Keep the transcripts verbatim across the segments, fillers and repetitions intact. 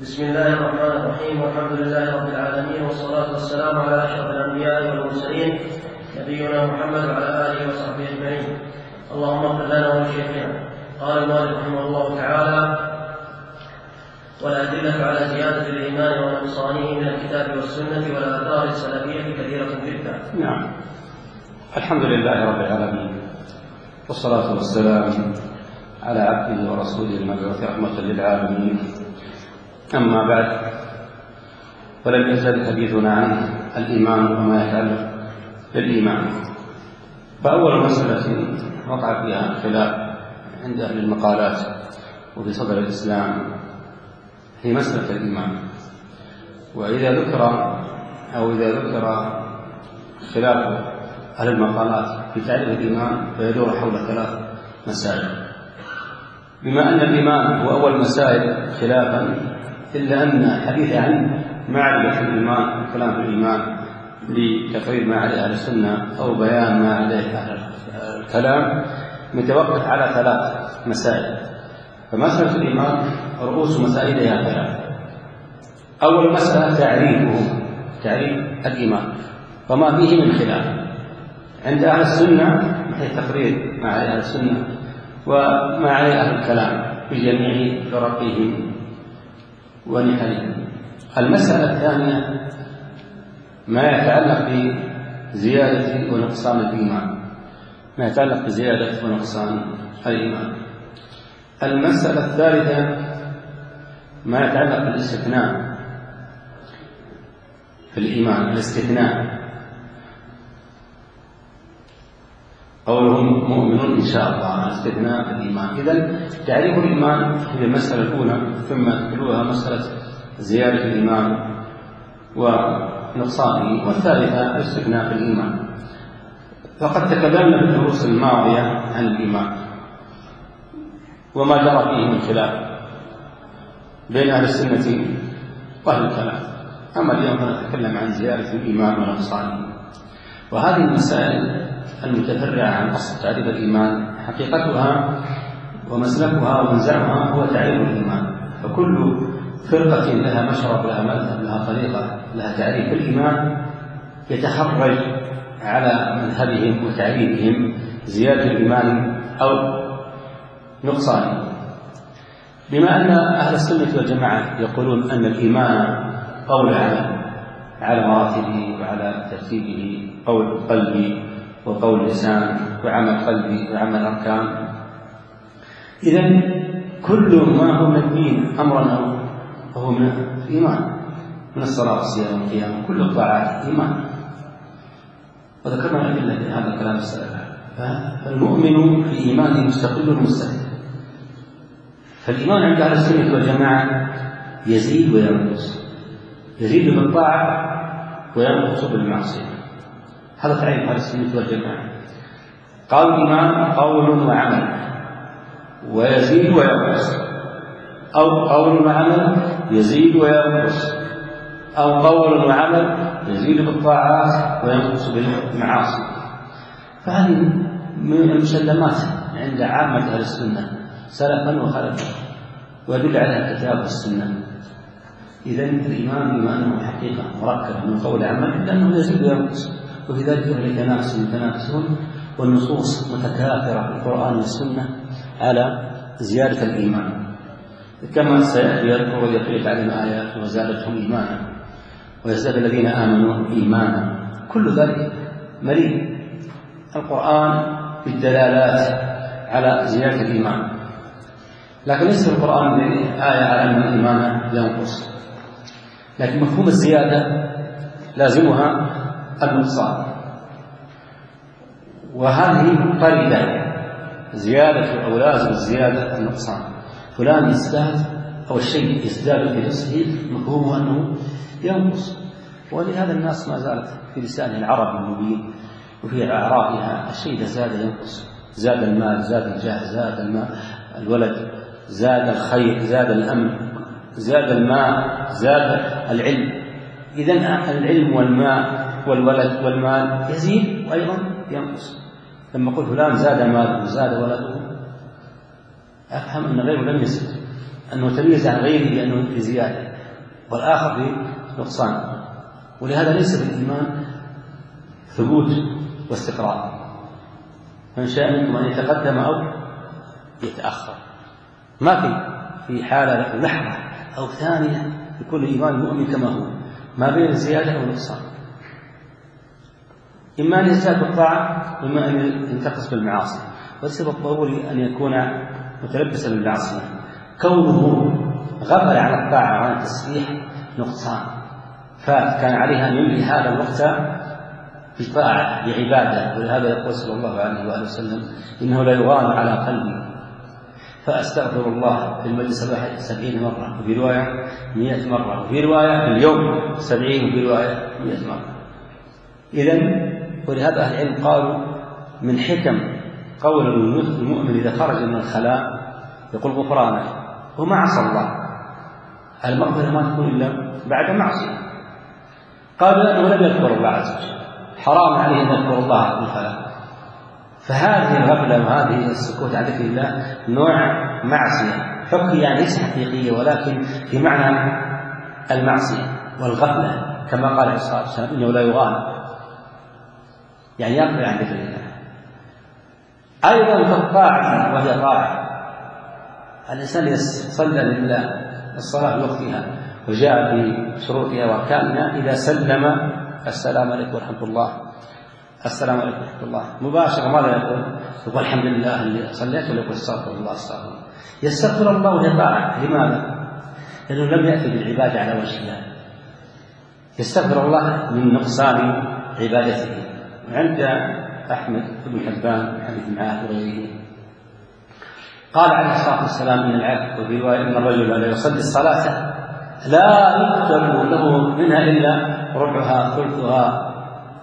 بسم الله الرحمن الرحيم، والحمد لله رب العالمين، والصلاة والسلام على أشرف الأنبياء والمرسلين نبينا محمد وعلى آله وصحبه أجمعين. اللهم اغفر لنا ولشيخنا. قال المؤلف رحمه الله تعالى: والأدلة على زيادة الإيمان ونقصانه من الكتاب والسنة والآثار السلفية كثيرة جدا. نعم، الحمد لله رب العالمين، والصلاة والسلام على عبده ورسوله المبعوث رحمة للعالمين. أما بعد، ولم يزل حديثنا عن الإيمان وما يتعلق بالإيمان. فأول مسألة وقع فيها خلاف عند أهل المقالات وفي صدر الإسلام هي مسألة الإيمان. وإذا ذكر أو إذا ذكر خلاف أهل المقالات في تعريف الإيمان فيدور حول ثلاث مسائل. بما أن الإيمان هو أول مسائل خلافا، إلا أن الحديث عن معرفة الإيمان والكلام في الإيمان لتقرير ما عليه أهل السنة أو بيان ما عليه أهل الكلام متوقف على ثلاث مسائل. فمسألة الإيمان رؤوس مسائلها ثلاث. أول مسألة تعريفه، تعريف الإيمان وما فيه من خلاف عند أهل السنة من حيث تقرير ما عليه أهل السنة وما عليه أهل الكلام في جميع فرقهم ونحلهم. المسألة الثانية ما يتعلق بزيادة ونقصان الإيمان، ما يتعلق بزيادة ونقصان الإيمان. المسألة الثالثة ما يتعلق بالاستثناء في الإيمان، الاستثناء قولهم مؤمنون إن شاء الله، الاستثناء في الإيمان. إذن تعريف الإيمان هي المسألة الأولى، ثم تلوها مسألة زيادة الإيمان ونقصانه، والثالثة الاستثناء في الإيمان. فقد تكلمنا في الدروس الماضية عن الإيمان وما جرى فيه من خلاف بين أهل السنة وأهل الكلام. أما اليوم فنتكلم عن زيادة الإيمان ونقصانه. وهذه المسائل المتفرعة عن أصل تعريف الإيمان حقيقتها ومسلكها ومنزعها هو تعريف الإيمان. فكل فرقة لها مشرب، لها مذهب، لها طريقة، لها تعريف الإيمان يتخرج على مذهبهم وتعريفهم زيادة الإيمان أو نقصانه. بما أن أهل السنة والجماعة يقولون أن الإيمان قول عمل على مراتبه وعلى ترتيبه، قول قلبي وقول لسان وعمل قلبي وعمل أركان، إذن كل ما هو من الدين أمرنا وهو من الإيمان، من الصلاة والصيام والقيام، كل الطاعات إيمان. وذكرنا الأدلة في هذا الكلام السابق. فالمؤمن في إيمانه مستقل مستقل. فالإيمان عند أهل السنة والجماعة يزيد وينقص، يزيد بالطاعة وينقص بالمعصية. هذا تعريف أهل السنة والجماعة. قال الإيمان قول وعمل ويزيد وينقص، أو قول وعمل يزيد وينقص، أو قول وعمل يزيد بالطاعات وينقص بالمعاصي. فهذه من المسلمات عند عامة أهل السنة سلفا وخلفا، ويدل عليها الكتاب والسنة. إذن الإيمان بما أنه حقيقة مركبة من قول وعمل لأنه يزيد وينقص، وفي ذلك هناك ناس متنافسون، والنصوص متكاثرة في القرآن والسنة على زيادة الإيمان، كما سيأتي يذكر ويقول علينا آيات وزادتهم إيمانا ويزداد الذين آمنوا إيمانا. كل ذلك مليء القرآن بالدلالات على زيادة الإيمان، لكن ليس القرآن آية على أن الإيمان ينقص، لكن مفهوم الزيادة لازمها النقصان. وهذه قريبة زيادة أو لازم الزيادة النقصان. فلان يزداد أو الشيء يزداد في نفسه مفهومه أنه ينقص. ولهذا الناس ما زالت في لسانه العرب المبين وفي أعرابها الشيء إذا زاد ينقص. زاد المال، زاد الجاه، زاد الماء الولد، زاد الخير، زاد الأمن، زاد الماء، زاد العلم. إذن العلم والماء والولد والمال يزيد وأيضا ينقص. لما قل فلان زاد ماله وزاد ولده أفهم أن غيره لم يزد، أنه تميز عن غيره لأنه في زيادة. والآخر في نقصان. ولهذا ليس في الإيمان ثبوت واستقرار، من شاء منكم أن يتقدم أو يتأخر. ما في في حالة لحظة أو ثانية يكون الإيمان المؤمن كما هو، ما بين زيادة أو نقصان، إما أن يزداد بالطاعة وإما أن ينتقص بالمعاصي. وليس بالضروري أن يكون متلبسا بالمعصية. كونه غفل عن الطاعة وعن التسبيح نقصان، فكان عليها أن يملي هذا الوقت بطاعة بعبادة. ولهذا يقول صلى الله عليه وآله وسلم: إنه لا يغان على قلبي فأستغفر الله في المجلس الواحد سبعين مرة، وفي رواية مئة مرة، وفي رواية في اليوم سبعين، وفي رواية مئة مرة. إذن ولهذا أهل العلم قالوا من حكم قول المؤمن إذا خرج من الخلاء يقول غفرانك وما عصى الله، المغفرة ما تكون إلا بعد معصية. قالوا لأنه لم يذكر الله عز وجل، حرام عليه أن يذكر الله في الخلاء. فهذه الغفلة وهذه السكوت عن ذكر الله نوع معصية حكي، يعني ليس حقيقية ولكن في معنى المعصية والغفلة، كما قال عليه الصلاة والسلام: إنه لا يغان، يعني يغفل عن ذكر الله. أيضا في الطاعة وهي طاعة، الإنسان يصلي لله الصلاة بوقتها وجاء بشروطها وأركانها، إذا سلم السلام عليكم ورحمة الله، السلام عليكم ورحمة الله، مباشرة ماذا يقول؟ يقول الحمد لله اللي صليت، ولا يقول استغفر الله استغفر الله. يستغفر الله وهي طاعة. لماذا؟ لأنه لم يأتي بالعبادة على وجهها، يستغفر الله من نقصان عبادته. عند أحمد بن حبان حديث معاذ وغيره قال عليه الصلاة والسلام: إن العبد، وفي رواية إن الرجل لا يصلي الصلاة لا يكتب له منها إلا ربعها ثلثها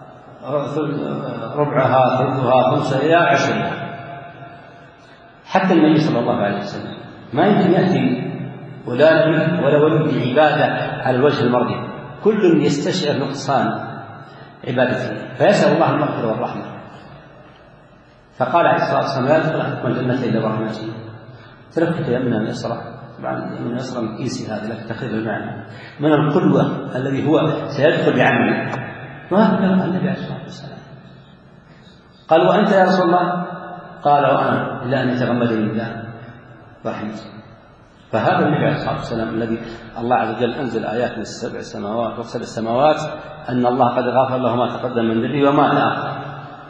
ربعها ثلثها خمسة إلى عشرها. حتى النبي صلى الله عليه وسلم ما يمكن يأتي ولا نبي ولا ولي بعبادة على الوجه المرضي، كل يستشعر نقصان عبادته فيسأل الله المغفرة والرحمة. فقال عليه الصلاة والسلام: لا يدخل أحدكم الجنة إلا برحمته. تركت يمنا اليسرى، طبعا من اليسرى من كيسي هذا لك تخيل المعنى، من القدوة الذي هو سيدخل بعمله. ما كان النبي عليه الصلاة والسلام. قال: وأنت يا رسول الله؟ قال: وأنا إلا أن يتغمدني الله برحمته. فهذا النبي عليه الصلاة والسلام الذي الله عز وجل أنزل آيات من السبع سماوات وسبع السماوات أن الله قد غفر له ما تقدم من ذنبه وما تأخر.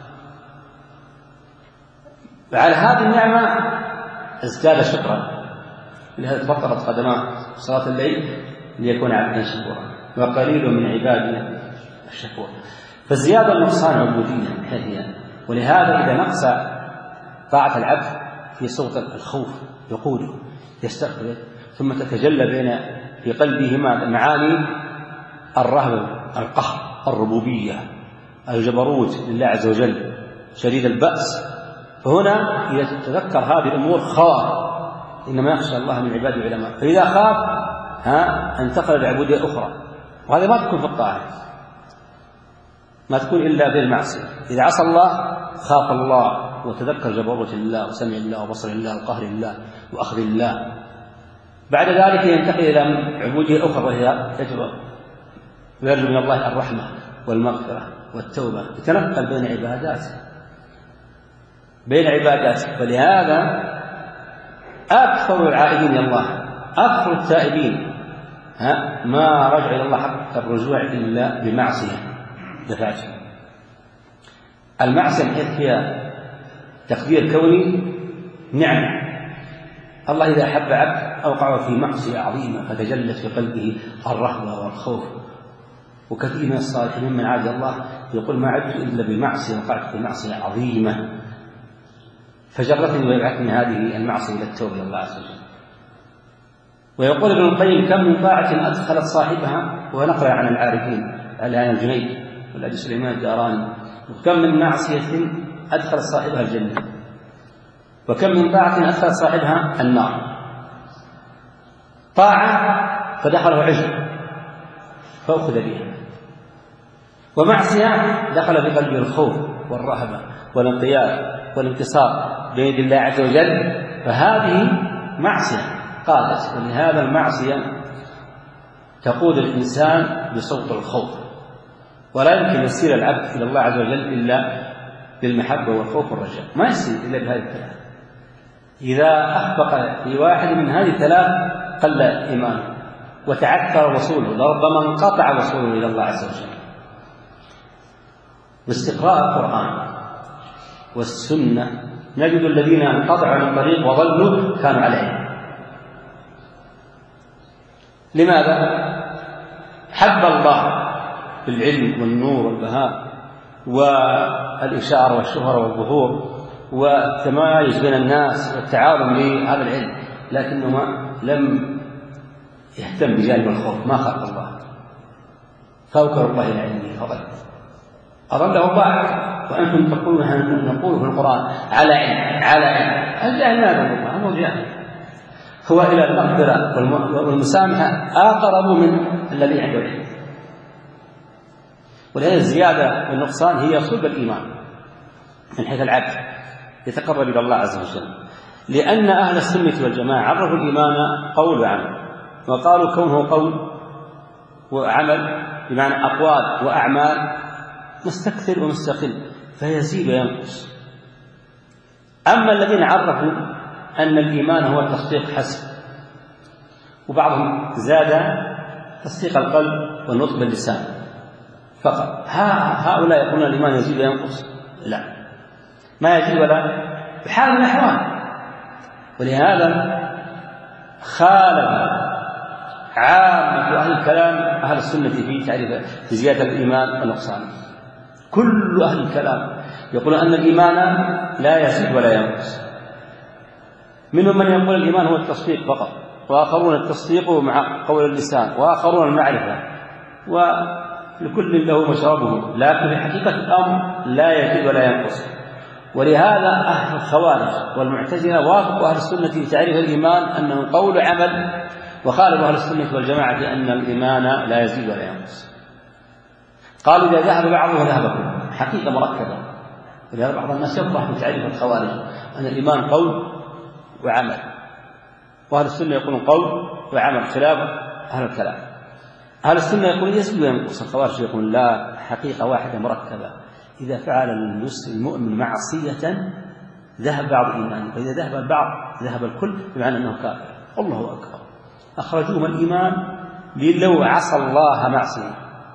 وعلى هذه النعمة ازداد شكرا، لهذا فطرت قدماه صلاة الليل ليكون عبدا شكورا، وقليل من عبادنا الشكور. فالزيادة النقصان عبودية هي، ولهذا إذا نقص طاعة العبد في صوت الخوف يقوله يستغفر، ثم تتجلى بين في قلبه معاني الرهبة، القهر، الربوبية، الجبروت لله عز وجل، شديد البأس. فهنا إذا تذكر هذه الأمور خاف، إنما يخشى الله من عباده العلماء. فإذا خاف ها انتقل لعبودية أخرى، وهذا ما تكون في الطاعة، ما تكون إلا بالمعصية. إذا عصى الله خاف الله وتذكر جبروت الله وسمع الله وبصر الله وقهر الله وأخذ الله. بعد ذلك ينتقل إلى عبودية أخرى وهي تجربة، ويرجو من الله الرحمة والمغفرة والتوبة، يتنقل بين عبادات بين عبادات. فلهذا أكثر العائدين إلى الله، أكثر التائبين ها ما رجع إلى الله حق الرجوع إلا بمعصية دفعته. المعصية حيث فيها تقدير كوني نعمة. الله إذا أحب عبد أوقعه في معصية عظيمة فتجلت في قلبه الرهبة والخوف. وكثير من الصالحين من عاد الله يقول: ما عدت إلا بمعصية، وقعت في معصية عظيمة فجرتني ويبعثني هذه المعصية إلى التوبة إلى الله عز وجل. ويقول ابن القيم: كم من طاعة أدخلت صاحبها، ونقل عن العارفين الآن الجنيد والأبي سليمان الداراني، وكم من معصية أدخلت صاحبها الجنة، وكم من طاعة أدخلت صاحبها النار. طاعة فدخله عجب فأخذ بها، ومعصية دخل في قلبه الخوف والرهبة والانقياد والانتصار بيد الله عز وجل، فهذه معصية قادت. ولهذا المعصية تقود الإنسان بصوت الخوف، ولا يمكن يسير العبد إلى الله عز وجل إلا بالمحبة والخوف والرجاء، ما يسير إلا بهذه الثلاث. إذا أخفق في واحد من هذه الثلاث قل إيمانه وتعثر وصوله، لربما انقطع وصوله إلى الله عز وجل. باستقراء القرآن والسنة نجد الذين انقطعوا عن الطريق وضلوا كانوا عليه. لماذا؟ حب الله بالعلم والنور والبهاء والإشارة والشهرة والظهور والتمايز بين الناس والتعاون لهذا العلم، لكنه لم يهتم بجانب الخوف، ما خاف الله، فوكر الله إلى علمه فضل، أضله الله. وأنتم تقولون نقول في القرآن على علم على علم، الجاهل لا يضل الله، هو جاهل، هو إلى المغفرة والمسامحة أقرب من الذي عنده علم. ولهذا الزيادة والنقصان هي صلب الإيمان من حيث العبد يتقرب إلى الله عز وجل، لأن أهل السنة والجماعة عرفوا الإيمان قول وعمل، وقالوا كونه قول وعمل بمعنى أقوال وأعمال مستكثر ومستقل فيزيد وينقص. أما الذين عرفوا أن الإيمان هو التصديق حسب، وبعضهم زاد تصديق القلب والنطق باللسان فقط، هؤلاء يقولون الإيمان يزيد وينقص، لا، ما يزيد ولا بحال من الأحوال. ولهذا خالف عامة أهل الكلام أهل السنة في تعريف في زيادة الإيمان ونقصانه. كل أهل الكلام يقول أن الإيمان لا يزيد ولا ينقص، منهم من يقول الإيمان هو التصديق فقط، وآخرون التصديق مع قول اللسان، وآخرون المعرفة، ولكل له مشربه، لكن في حقيقة الأمر لا يزيد ولا ينقص. ولهذا أهل الخوارج والمعتزلة وافقوا أهل السنة في تعريف الإيمان أنه قول عمل، وخالفوا أهل السنة والجماعة أن الإيمان لا يزيد ولا ينقص. قالوا إذا ذهب بعضه ذهب كله، حقيقة مركبة. ولهذا بعض الناس يفرح بتعريف الخوارج أن الإيمان قول وعمل، وأهل السنة يقولون قول وعمل خلاف أهل الكلام. أهل السنة يقولون يزيد وينقص، الخوارج يقولون لا، حقيقة واحدة مركبة. إذا فعل المؤمن معصية ذهب بعض إيمانه، فإذا ذهب البعض ذهب الكل، بمعنى أنه كافر. الله أكبر، أخرجوه من الإيمان لو عصى الله معصية.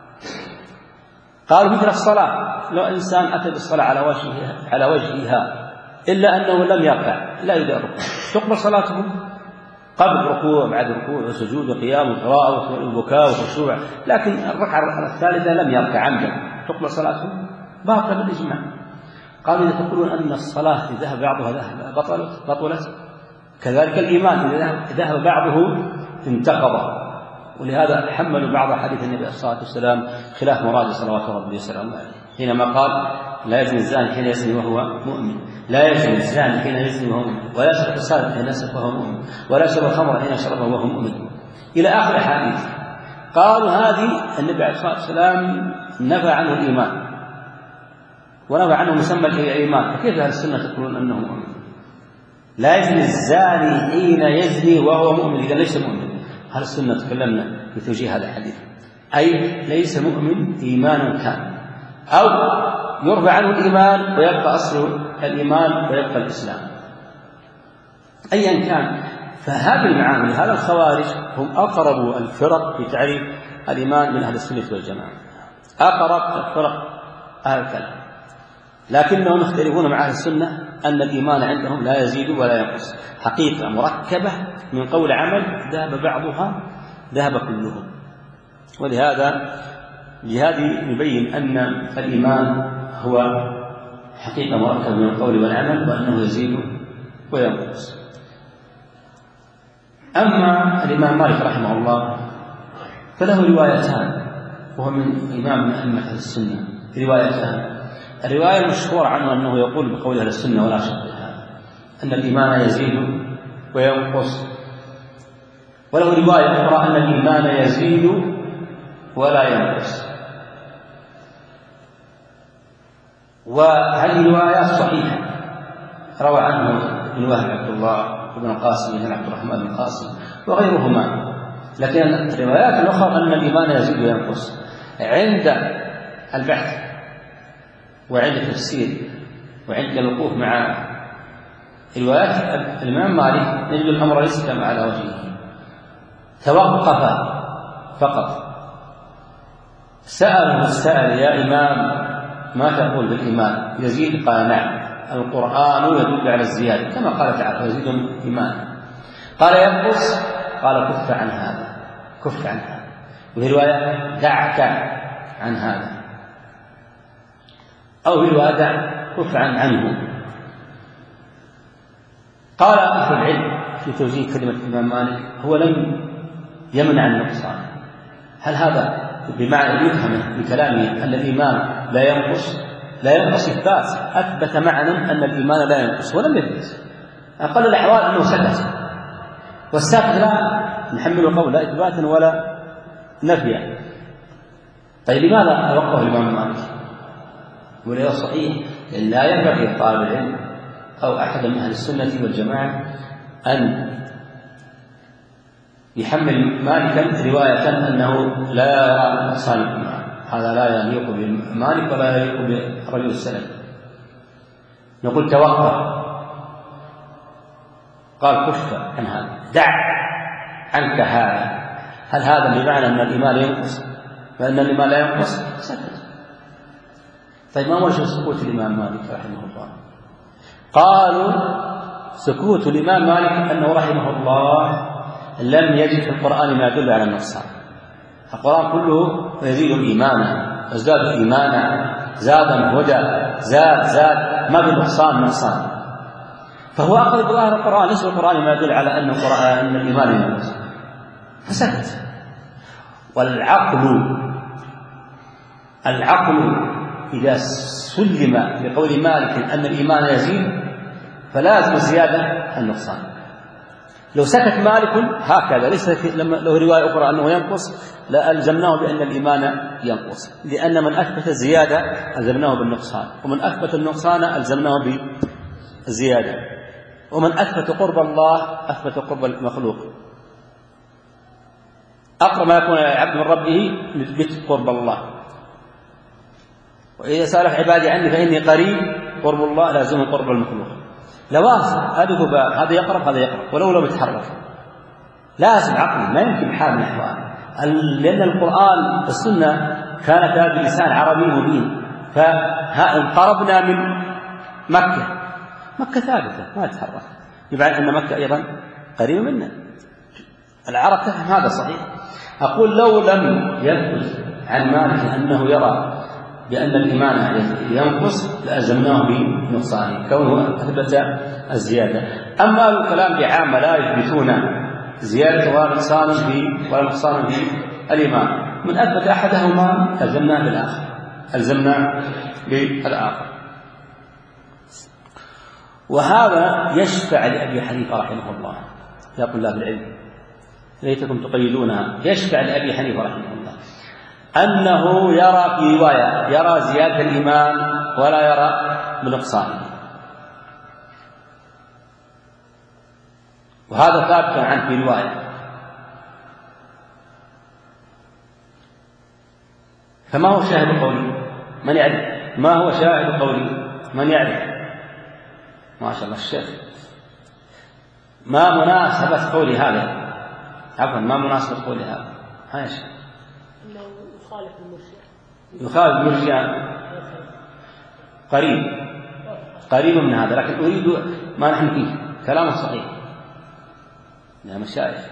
قالوا مثل الصلاة، لو إنسان أتى بالصلاة على وجهها على وجهها إلا أنه لم يركع لا يدرك الركوع، تقبل صلاته قبل الركوع وبعد الركوع وسجود وقيام وقراءة وبكاء وخشوع، لكن الركعة الثالثة لم يركع عمدا، تقبل صلاته باطلة بالإجماع. قالوا إذا تقولون أن الصلاة إذا ذهب بعضها ذهب بطلت بطلت، كذلك الإيمان إذا ذهب بعضه انتقض. ولهذا حملوا بعض حديث النبي صلى الله عليه وسلم خلاف مراد صلوات ربي وسلامه عليه، حينما قال لا يزني الزاني حين يزني وهو مؤمن، لا يزني الزاني حين يزني وهو مؤمن، ولا يسرق السارق حين يسرق وهو مؤمن، ولا يشرب الخمر حين يشربه وهو مؤمن، إلى آخر الحديث. قالوا هذه النبي عليه الصلاة والسلام نفى عنه الإيمان ونفى عنه مسمى الإيمان، فكيف أهل السنة تقولون أنه مؤمن؟ لا يزني الزاني حين يزني وهو مؤمن، إذا ليس مؤمن. أهل السنة تكلمنا في توجيه هذا الحديث، أي ليس مؤمن إيمانا كامل، أو يرفع عنه الإيمان ويبقى أصل الإيمان ويبقى الإسلام، أيا كان. فهذه المعاني هذا الخوارج هم أقرب الفرق في تعريف الإيمان من أهل السنة والجماعة، أقرب الفرق أهل الكلام، لكنهم يختلفون مع أهل السنة أن الإيمان عندهم لا يزيد ولا ينقص، حقيقة مركبة من قول عمل ذهب بعضها ذهب كلهم. ولهذا لهذه يبين أن الإيمان هو حقيقة مركبة من القول والعمل، وأنه يزيد وينقص. أما الإمام مالك رحمه الله فله روايتان، وهو من إمام من أئمة أهل السنة، روايتان. الرواية المشهورة عنه أنه يقول بقول أهل السنة ولا شك فيها أن الإيمان يزيد وينقص، وله رواية أخرى أن الإيمان يزيد ولا ينقص. وهذه روايات صحيحة روى عنه ابن وهب عبد الله وابن القاسم بن عبد الرحمن بن القاسم وغيرهما لكن الروايات الأخرى أن الإيمان يزيد وينقص. عند البحث وعند التفسير وعند الوقوف مع روايات الإمام مالك نجد الأمر ليس كما على وجهه، توقف فقط. سأله السائل: يا إمام ما تقول بالإيمان؟ يزيد؟ قال: نعم، القرآن يدل على الزيادة كما قال تعالى: يزيد إيمانا. قال: ينقص؟ قال: كف عن هذا، كف عن هذا. وفي رواية: دعك عن هذا، أو في رواية: دع كف عن عنه. قال أهل العلم في توجيه كلمة الإمام مالك: هو لم يمنع النقصان. هل هذا بمعنى يفهم بكلامه أن الإيمان لا ينقص؟ لا ينقص إثبات، أثبت معنا أن الإيمان لا ينقص ولم يثبت. أقل الأحوال أنه سكت، والساكت لا نحمل قول لا إثباتا ولا نفيا. طيب لماذا وقف الإمام مالك؟ ولا صحيح لأن لا ينبغي طالب العلم أو أحد من أهل السنة والجماعة أن يحمل مالكا رواية أنه لا يرى نقصان الإيمان. هذا لا يليق بمالك ولا يليق برجل السلف. نقول: توقف. قال: كف عن هذا، دع عنك هذا. هل هذا بمعنى أن الإيمان ينقص وأن الإيمان لا ينقص؟ سكت. طيب ما وجه سكوت الإمام مالك رحمه الله؟ قالوا: سكوت الإمام مالك أنه رحمه الله لم يجد في القرآن ما يدل على النقصان. القرآن كله يزيد إيمانا، ازداد إيمانا، زاد هدى، زاد زاد، ما بالنقصان نقصان. فهو أخذ بظاهر القرآن، ليس القرآن ما يدل على أن القرآن أن الإيمان ينقص، فسكت. والعقل العقل إذا سلم بقول مالك أن الإيمان يزيد فلازم زيادة النقصان. لو سكت مالك هكذا ليس لما لو رواية أخرى أنه ينقص لألزمناه بأن الإيمان ينقص، لأن من أثبت الزيادة ألزمناه بالنقصان، ومن أثبت النقصان ألزمناه بالزيادة، ومن أثبت قرب الله أثبت قرب المخلوق. أقرب ما يكون العبد من ربه نثبت قرب الله. وإذا سألك عبادي عني فإني قريب، قرب الله لازم قرب المخلوق. لوازم، هذا ذباب، هذا يقرب هذا يقرب، ولو لم يتحرك لازم عقل، ما يمكن بحال من الأحوال، لأن القرآن والسنة كانتا بلسان عربي مبين. فانقربنا من مكة، مكة ثابتة ما تتحرك، يبقى أن مكة أيضا قريبة منا. العرب تفهم هذا صحيح. أقول: لو لم يثبت عن مالك أنه يرى بأن الإيمان ينقص لألزمناه بنقصانه كونه أثبت الزيادة. أما الكلام بعامة لا يثبتون زيادة ولا نقصان في ولا نقصان في الإيمان، من أثبت أحدهما ألزمناه بالآخر، ألزمنا بالآخر. وهذا يشفع لأبي حنيفة رحمه الله، يا طلاب العلم ليتكم تقيدونها، يشفع لأبي حنيفة رحمه الله أنه يرى في رواية يرى زيادة الإيمان ولا يرى بنقصانه، وهذا ثابت عنه في رواية. فما هو شاهد قولي؟ من يعرف؟ ما هو شاهد قولي؟ من يعرف؟ ما شاء الله الشيخ. ما مناسبة قولي هذا؟ عفوا، ما مناسبة قولي هذا؟ ها يا شيخ. إنه يخالف المرجئة. يخالف المرجئة قريب قريب من هذا، لكن أريد ما نحن فيه كلام صحيح يا مشايخ.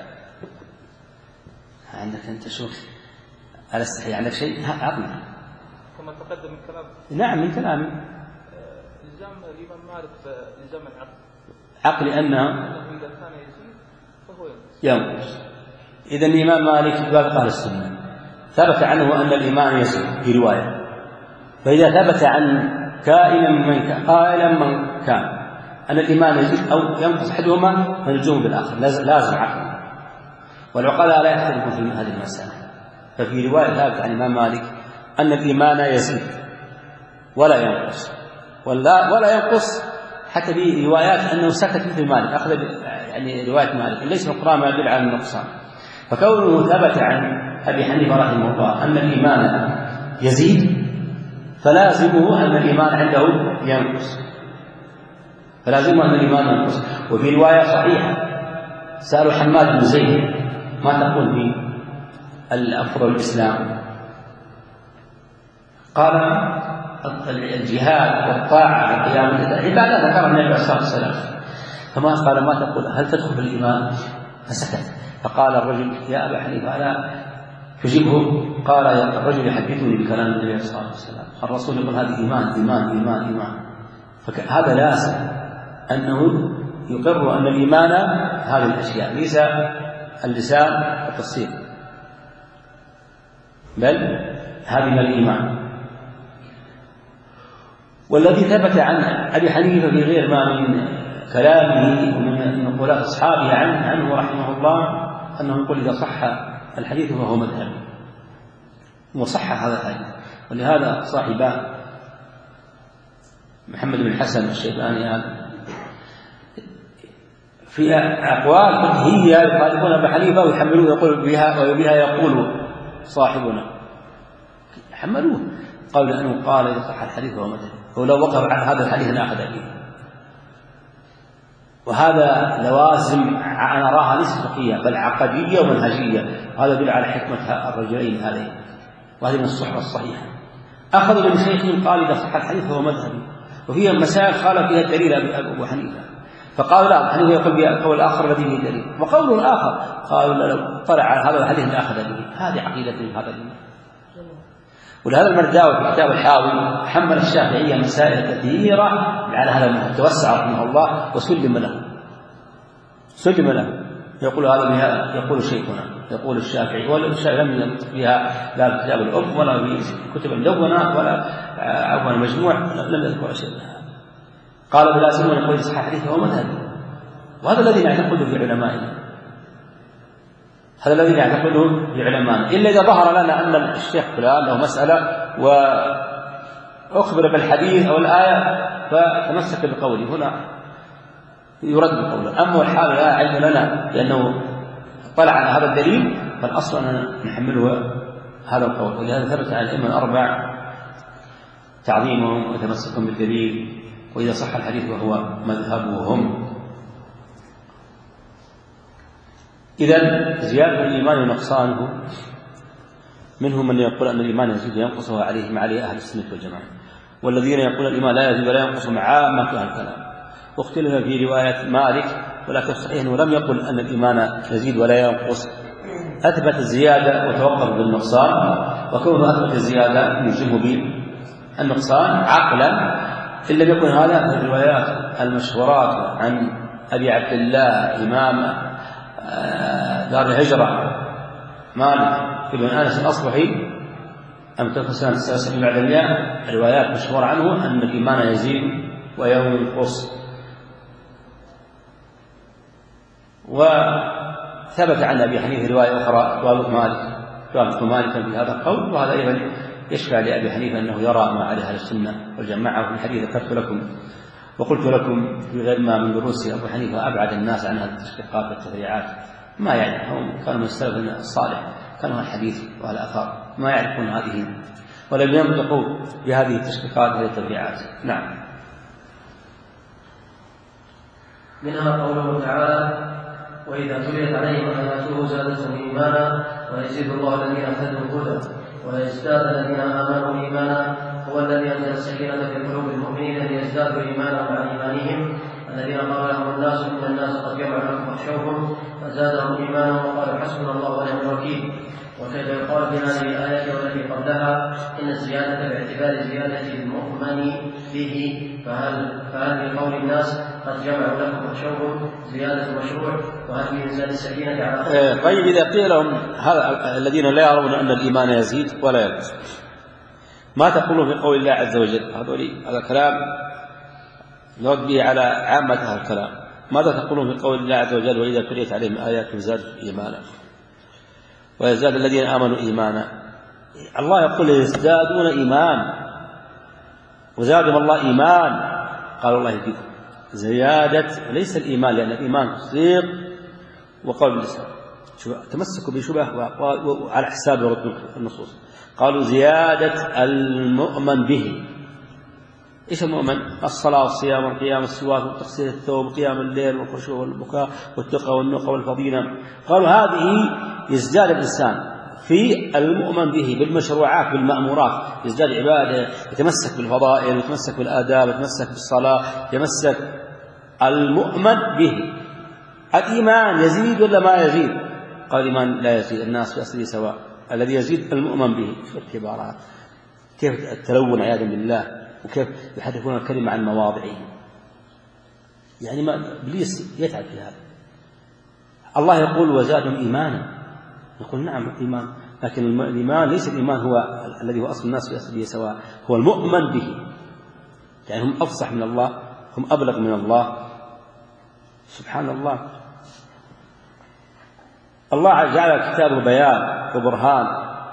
عندك أنت شوف ألستحي عندك شيء؟ عطنا كما تقدم من كلام. نعم من كلامي. إلزام الإمام مالك إلزام العقل، عقل أنه إذا كان يزيد فهو ينقص. إذا الإمام مالك يوافق أهل السنة، ثبت عنه أن الإيمان يزيد في رواية، فإذا ثبت عن كائنا من كان قائلا من كان أن الإيمان يزيد أو ينقص أحدهما فنلزم بالآخر، لازم عقل. والعقلاء لا يختلفون في هذه المسألة. ففي رواية ثابت عن الإمام مالك أن الإيمان يزيد ولا ينقص، ولا ولا ينقص حتى في روايات أنه سكت مثل مالك، أخذ يعني رواية مالك ليس القرآن ما يدل على النقصان. فكونه ثبت عن أبي حنيفة رحمه الله أن الإيمان يزيد فلازمه أن الإيمان عنده ينقص، فلازمه أن الإيمان ينقص. وفي رواية صحيحة سألوا حماد بن زيد ما تقول في الأفضل الإسلام؟ قال الجهاد والطاعة والقيام العبادة، ذكر النبي عليه الصلاة والسلام. فما قال ما تقول هل تدخل في الإيمان؟ فسكت. فقال الرجل يا أبا حنيفة ألا تجيبه؟ قال الرجل يحدثني بكلام النبي عليه الصلاة والسلام، الرسول يقول هذه إيمان إيمان إيمان إيمان. فهذا لازم أنه يقر أن الإيمان هذه الأشياء، ليس اللسان التصديق، بل هذه من الإيمان. والذي ثبت عن أبي حنيفة في غير ما من كلامه ومن نقولات أصحابه عنه, عنه رحمه الله أنه يقول إذا صح الحديث فهو مذهب، وصح هذا الحديث. ولهذا صاحبان محمد بن الحسن الشيباني هذا في أقوال فقهية يخالفون أبي حنيفة ويحملوه يقول بها وبها يقول صاحبنا حملوه، قال لأنه قال إذا صح الحديث فهو مذهب، ولو وقف عن هذا الحديث لأخذ به. وهذا لوازم أنا أراها ليست فقهية بل عقدية ومنهجية، وهذا يدل على حكمة الرجلين هذين، وهذه من الصحبة الصحيحة. أخذوا من شيخ قال إذا صح الحديث فهو مذهبي، وفيها مسائل قال فيها الدليل أبو حنيفة، فقالوا لا، أبو حنيفة يقول بالقول الآخر الذي فيه دليل، وقول الآخر قالوا لو طلع على هذا الحديث لأخذ به. هذه عقيدة هذا الإمام. ولهذا المرداوي في كتاب الحاوي حمل الشافعية مسائل كثيرة على هذا المذهب، توسع رحمه الله وسلم له سلم له يقول هذا بها يقول شيخنا يقول الشافعي، والشافعي لم ينطق فيها لا في كتاب الأم ولا في كتب المدونة ولا عفوا المجموع، لم يذكر شيء. قال بلازمون يقول إصحاح حديثه هو مذهب، وهذا الذي نعتقده في علمائنا، هذا الذي نعتقده في علمائنا، إلا إذا ظهر لنا أن الشيخ فلان له مسألة وأخبر بالحديث أو الآية فتمسك بقوله، هنا يرد بقوله. أما الحال لا علم لنا لأنه طلع على هذا الدليل، فالأصل أن نحمله هذا القول. ولهذا ثبت على الأئمة الأربع تعظيمهم وتمسكهم بالدليل، وإذا صح الحديث وهو مذهبهم. إذن زيادة الإيمان ونقصانه، منهم من يقول أن الإيمان يزيد وينقص وعليه عليه أهل السنة والجماعة، والذين يقولون الإيمان لا يزيد ولا ينقص مع عامة أهل الكلام. واختلف في رواية مالك، ولكن صحيح أنه لم يقل أن الإيمان يزيد ولا ينقص، أثبت الزيادة وتوقف بالنقصان، وكونه أثبت الزيادة يلزمه بالنقصان عقلا، إن لم يكن هذا في الروايات المشهورات عن أبي عبد الله إمام دار الهجرة مالك ابن أنس الأصبحي أم توفى سنة السادسة بعد المئة، روايات مشهورة عنه أن الإيمان يزيد وينقص. وثبت عن أبي حنيفة رواية أخرى توافق مالك توافق مالكا في هذا القول، وهذا أيضا يشفع لأبي حنيفة أنه يرى ما عليه أهل السنة والجماعة. في الحديث ذكرت لكم وقلت لكم في غير ما من دروسي أبو حنيفة أبعد الناس عن هذه التشقيقات والتفريعات، ما يعني هم كانوا من السلف الصالح، كانوا الحديث والآثار ما يعرفون هذه ولم ينطقوا بهذه التشقيقات وهذه التفريعات. نعم. منها قوله تعالى وإذا تليت عليهم آياته زادتهم إيمانا ويزيد الله الذين اهتدوا هدى ويزداد الذين آمنوا إيمانا، هو الذي أنزل السكينة في قلوب المؤمنين ليزدادوا إيمانا مع إيمانهم، الذين قال لهم الناس إن الناس قد جمعوا لكم فاخشوهم فزادهم إيمانا وقالوا حسبنا الله ونعم الوكيل. وكيف يقال في هذه الآية والتي قبلها إن الزيادة باعتبار زيادة المؤمن به، فهل فهل بقول الناس قد جمعوا لكم فاخشوهم زيادة مشروع، وهل في إنزال السكينة على آه طيب إذا قيل لهم هذا الذين لا يرون أن الإيمان يزيد ولا ينقص، ما تقولون في قول الله عز وجل؟ هذا كلام نرد به على عامة هذا الكلام. ماذا تقولون في قول الله عز وجل وإذا تليت عليهم آيات زادت إيمانا ويزداد الذين آمنوا إيمانا؟ الله يقول يزدادون إيمان وزادهم الله إيمان، قال الله يهديكم زيادة ليس الإيمان، لأن الإيمان تصديق وقول باللسان، تمسكوا بشبه على حساب النصوص. قالوا زيادة المؤمن به. إيش المؤمن؟ الصلاة والصيام والقيام والسواك وتقصير الثوب وقيام الليل والخشوع والبكاء والتقى والنقى والفضيلة. قالوا هذه يزداد الإنسان في المؤمن به بالمشروعات بالمأمورات، يزداد عبادة، يتمسك بالفضائل، يتمسك بالآداب، يتمسك بالصلاة، يتمسك المؤمن به. الإيمان يزيد ولا ما يزيد؟ قال الإيمان لا يزيد، الناس في أصله سواء. الذي يزيد المؤمن به. شوف الكبارات، كيف التلون عياذا بالله، وكيف يحرفون الكلمة عن مواضعه. يعني ما إبليس يتعب في هذا. الله يقول وزادهم إيمانا، نقول نعم إيمان، لكن الإيمان ليس الإيمان هو الذي هو أصل الناس في أصله سواء، هو المؤمن به. يعني هم أفصح من الله، هم أبلغ من الله. سبحان الله. الله جعل كتابه بيان وبرهان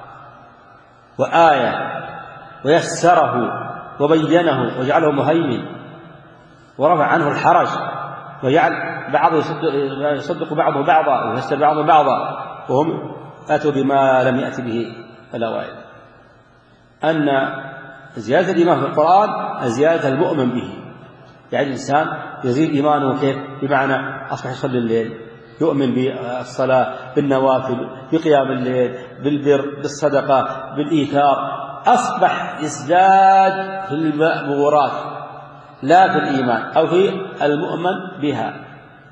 وآية، ويسره وبينه وجعله مهيمن، ورفع عنه الحرج، وجعل بعضه يصدق بعضه بعضا ويفسر بعضه بعضا، وهم أتوا بما لم يأتي به الأوائل. أن زيادة الإيمان في القرآن زيادة المؤمن به. يعني الإنسان يزيد إيمانه كيف؟ بمعنى أصبح يصلي الليل، يؤمن بالصلاة، بالنوافل، بقيام الليل، بالبر، بالصدقة، بالإيثار، أصبح يزداد في المأمورات لا في الإيمان أو في المؤمن بها.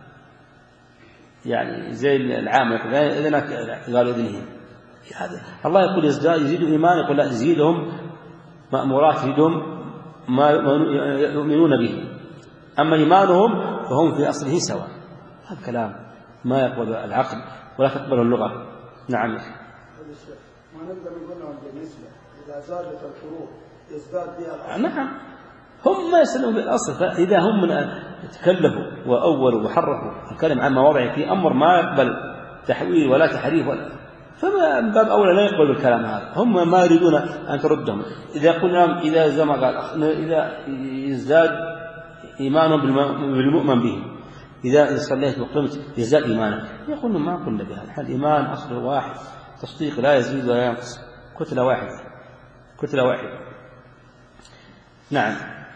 يعني زي العام يقول إذنك قالوا إذنهم. الله يقول يزداد يزيد إيمان، يقول لا يزيدهم مأمورات، يزيدهم ما يؤمنون به. أما إيمانهم فهم في أصله سواء. هذا كلام ما يقبل العقل ولا تقبل اللغة. نعم. ما نقدر نقول بالنسبة إذا زادت الفروق يزداد بها. نعم، هم ما يسلمون بالأصل. فإذا هم من تكلفوا وأولوا وحرفوا الكلام عن مواضعه في أمر ما يقبل تحويل ولا تحريف ولا، فما من باب أولى لا يقبل الكلام هذا. هم ما يريدون أن تردهم. إذا قلنا إذا زي ما قال إذا يزداد إيمانهم بالمؤمن به، إذا صليت وقمت يزداد إيمانك، يقولون ما قلنا بهذا. الإيمان أصله واحد، تصديق لا يزيد ولا ينقص، كتلة واحدة كتلة واحدة. نعم.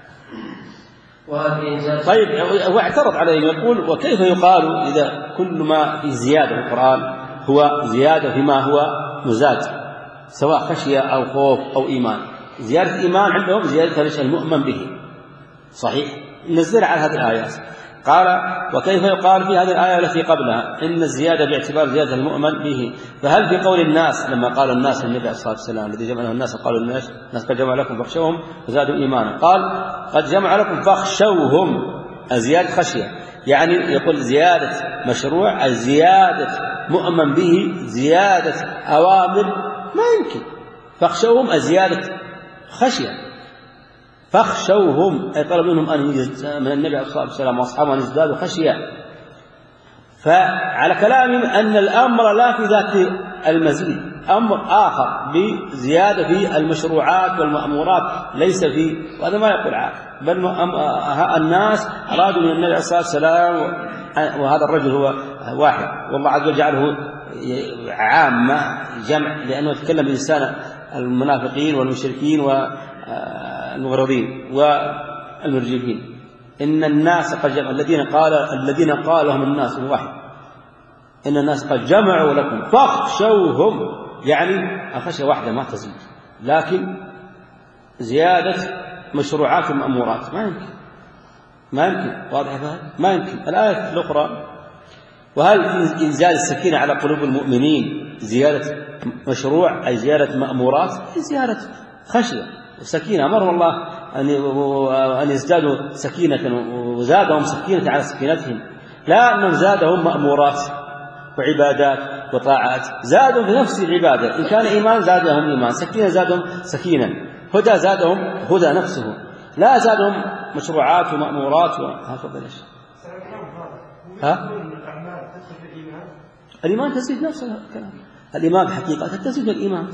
طيب، واعترض عليه يقول وكيف يقال إذا كل ما في زيادة في القرآن هو زيادة فيما هو مزاد، سواء خشية أو خوف أو إيمان. زيادة إيمان عندهم زيادة ليش المؤمن به. صحيح، نزل على هذه الآيات. قال وكيف يقال في هذه الآية التي قبلها إن الزيادة باعتبار زيادة المؤمن به؟ فهل في قول الناس لما قال الناس النبي عليه الصلاة والسلام الذي جمع الناس وقالوا الناس الناس قد جمع لكم فاخشوهم فزادوا إيمانا، قال قد جمع لكم فاخشوهم الزيادة خشية، يعني يقول زيادة مشروع الزيادة مؤمن به، زيادة أوامر ما يمكن. فاخشوهم الزيادة خشية، فاخشوهم أي طلب منهم أن من النبي عليه الصلاة والسلام وأصحابه أن يزدادوا خشية. فعلى كلامهم أن الأمر لا في ذات المزيد، أمر آخر بزيادة في المشروعات والمأمورات ليس في، وهذا ما يقول عاقل، بل الناس أرادوا من النبي عليه الصلاة والسلام، وهذا الرجل هو واحد والله عز وجل جعله عامة جمع، لأنه يتكلم بلسان المنافقين والمشركين والمغرضين والمرجفين. إن الناس قد جمعوا الذين قال الذين قال لهم الناس واحد، إن الناس قد جمعوا لكم فاخشوهم، يعني الخشية واحدة ما تزيد، لكن زيادة مشروعات ومأمورات ما يمكن ما يمكن واضح هذا ما يمكن. الآية الأخرى وهل في إنزال السكينة على قلوب المؤمنين زيادة مشروع أي زيادة مأمورات؟ زيادة خشية وسكينة. أمر الله أن يزدادوا سكينة وزادهم سكينة على سكينتهم، لا أنهم زادهم مأمورات وعبادات وطاعات، زادوا في نفس العبادة. إن كان إيمان زادهم إيمان، سكينة زادهم سكينة، هدى زادهم هدى نفسه، لا زادهم مشروعات ومأمورات وهكذا. ليش ها؟ الإيمان تزيد نفس الكلام. الإيمان حقيقة تزيد الإيمان.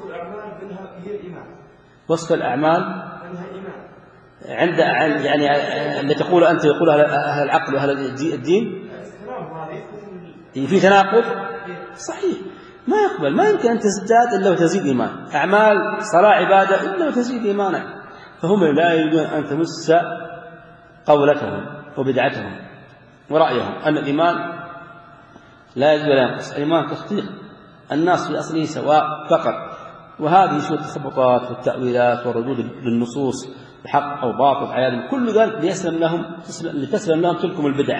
وصف الأعمال عند يعني اللي تقول أنت يقول أهل العقل وأهل الدين في تناقض. صحيح ما يقبل، ما يمكن أن تزداد إلا وتزيد إيمان، أعمال صلاة عبادة إلا وتزيد إيمانك. فهم لا يريدون أن تمس قولتهم وبدعتهم ورأيهم أن الإيمان لا يزيد ولا ينقص. الإيمان تصديق الناس في أصله سواء فقط، وهذه شو التخبطات والتأويلات والردود للنصوص بحق أو باطل عياذا، كل ذلك ليسلم لهم لتسلم لهم تلكم البدعة.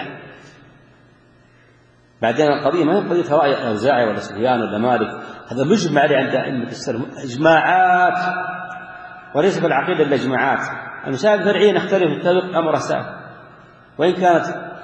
بعدين القضية ما هي قضية رأي أوزاعي ولا سفيان ولا مالك، هذا مجمع عليه عند أئمة السلف، إجماعات، وليس في العقيدة إلا إجماعات. المسائل الفرعية نختلف نتفق أمر سهل، وإن كانت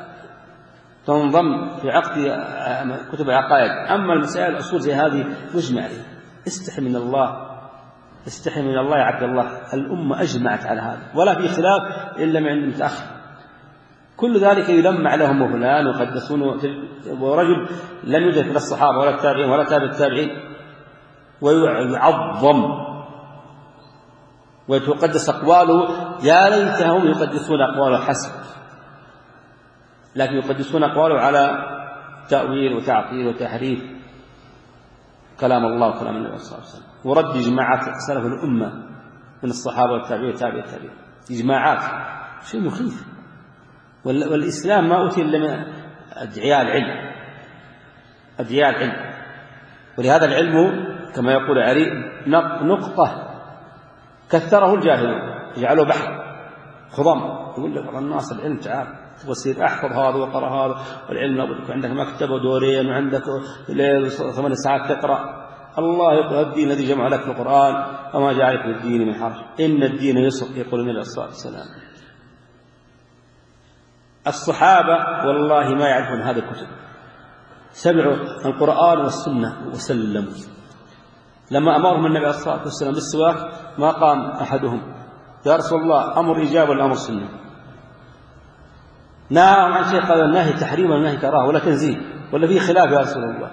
تنضم في عقد كتب العقائد، أما المسائل الأصول زي هذه مجمع عليه. استحي من الله، استحي من الله يا عبد الله، الأمة أجمعت على هذا ولا في خلاف إلا من عند متأخر. كل ذلك يلمع لهم وفلان وقدسون، ورجل لم يدرك لا الصحابة ولا التابعين ولا تابع التابعين ويعظم ويتقدس أقواله. يا ليتهم يقدسون أقواله حسب، لكن يقدسون أقواله على تأويل وتعطيل وتحريف كلام الله وكلام النبي صلى الله عليه وسلم، ورد إجماعات سلف الأمة من الصحابة والتابعين وتابع التابعين، إجماعات شيء مخيف. والإسلام ما أوتي إلا من أدعياء العلم، أدعياء العلم. ولهذا العلم كما يقول علي نقطة كثره الجاهلون يجعله بحر خضم. يقول لك الناس العلم تعال تصير أحفظ هذا وقرأ هذا، والعلم لابد يكون عندك مكتبة ودورين وعندك ليل ثمان ساعات تقرأ. الله يقول الدين الذي جمع لك في القرآن وما جعل لك الدين من حرج، إن الدين يسر، يقول النبي عليه الصلاة والسلام. الصحابة والله ما يعرفون هذه الكتب، سمعوا القرآن والسنة وسلموا. لما أمرهم النبي عليه الصلاة والسلام بالسواك ما قام أحدهم يا رسول الله أمر إجابة ولا أمر سنة؟ نعم عن شيء قال النهي تحريم ولا النهي كراهة ولا تنزيه ولا فيه خلاف يا رسول الله.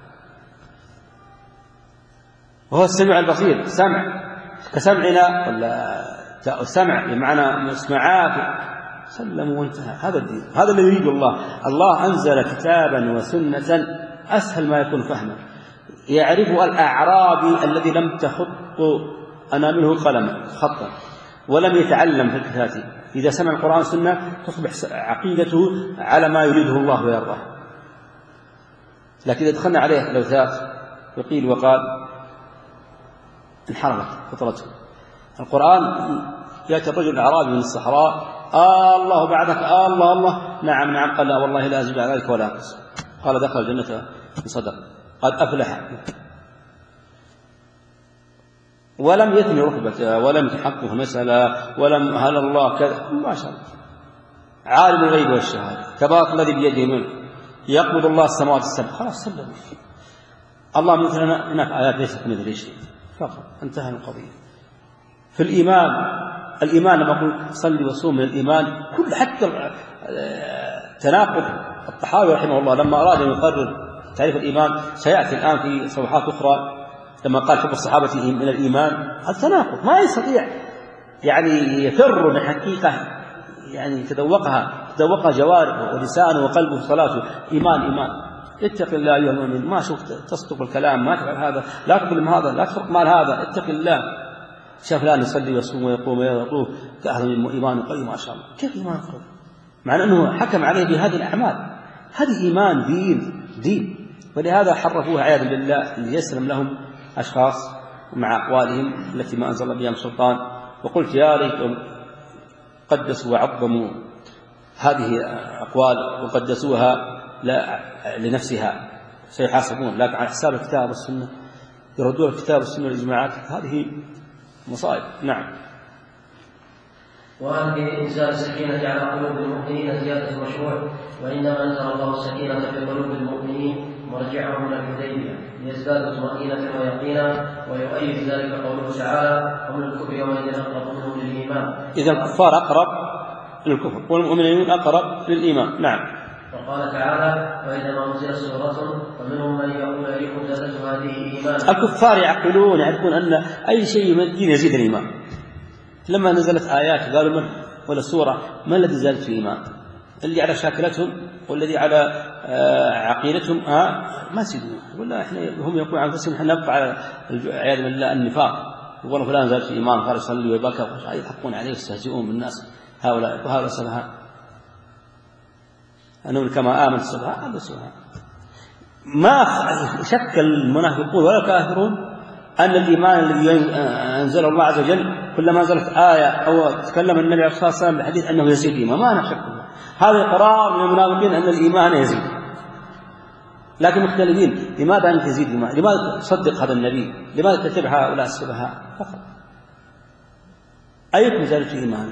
وهو السمع البصير، سمع كسمعنا ولا سمع بمعنى مسمعات، سلموا وانتهى. هذا الدين، هذا الذي يريد الله. الله أنزل كتابا وسنة أسهل ما يكون فهما، يعرفه الأعرابي الذي لم تخط أنامله قلما خطا ولم يتعلم في الكتاتيب، إذا سمع القرآن والسنة تصبح عقيدته على ما يريده الله ويرضاه. لكن إذا دخلنا عليه لوثات وقيل وقال انحرمت فطرته. القرآن يأتي الرجل الأعرابي من الصحراء آه الله بعدك آه الله الله نعم نعم، قال لا والله لا أزيد على ذلك ولا أنقص. قال دخل الجنة بصدق قد أفلح، ولم يثني ركبته ولم يتحقق مسألة ولم هل الله كذا، ما شاء الله عالم الغيب والشهادة تبارك الذي بيده منه يقبض الله السماوات السبع. خلاص سلم. الله مثلنا هناك آيات ليست مثل شيء فقط، انتهى القضية. في الإيمان، الإيمان لما أقول صلي وصوم من الإيمان كل حتى تناقض. الطحاوي رحمه الله لما أراد أن يقرر تعريف الإيمان سيأتي الآن في صفحات أخرى، لما قال حب الصحابة من الإيمان التناقض ما يستطيع يعني يفر من حقيقة يعني تذوقها تذوقها جوارحه ولسانه وقلبه وصلاته. إيمان إيمان اتق الله أيها المؤمن، ما شفت تصدق الكلام، ما تفعل هذا، لا تظلم هذا، لا تفرق مال هذا، اتق الله. شاف لا يصلي ويصوم ويقوم ويطوف كأهل من إيمان قوي ما شاء الله. كيف إيمان قوي مع أنه حكم عليه بهذه الأعمال؟ هذه إيمان دين دين. ولهذا حرفوها عياذا بالله ليسلم لهم أشخاص مع أقوالهم التي ما أنزل بها من سلطان. وقلت يا ليتهم قدسوا وعظموا هذه أقوال وقدسوها لنفسها، سيحاسبون، لكن على حساب الكتاب والسنة يردون الكتاب والسنة والإجماعات، هذه مصائب. نعم. وهذه إنزال السكينة على قلوب المؤمنين زيادة مشروع، وإنما أنزل الله السكينة في قلوب المؤمنين مرجعهم من الحديبية ليزدادوا طمأنينة ويقينا، ويؤيد ذلك قوله تعالى هم الكفر يومئذ أقرب منهم للإيمان. إذا الكفار أقرب للكفر والمؤمنون أقرب للإيمان. نعم. وقال تعالى وإذا ما أنزلت سورة فمنهم من يقول أيكم زادته هذه إيمانا. الكفار يعقلون يعرفون أن أي شيء من الدين يزيد الإيمان. لما نزلت آيات قالوا من ولا سورة ما الذي زادت في الإيمان؟ اللي على شاكلتهم والذي على عقيدتهم آه ما يزيدون. ولا إحنا هم يقولون عن أنفسهم إحنا نبقى على عياذا بالله النفاق، يقولون فلان زاد في إيمان قال يصلي ويبكى يضحكون عليه ويستهزئون بالناس هؤلاء وهؤلاء سفهاء. أنهم كما آمن السفهاء هذا سفهاء. ما شك المنافقون ولا كافرون أن الإيمان الذي أنزله الله عز وجل كلما نزلت آية أو تكلم النبي عليه الصلاة والسلام بالحديث أنه يزيد إيمان، ما نشك. هذا إقرار من المنافقين أن الإيمان يزيد، لكن مختلفين لماذا أنت تزيد إيمان؟ لماذا تصدق هذا النبي؟ لماذا تتبع هؤلاء السفهاء؟ فقط أيكم زاد في إيمان؟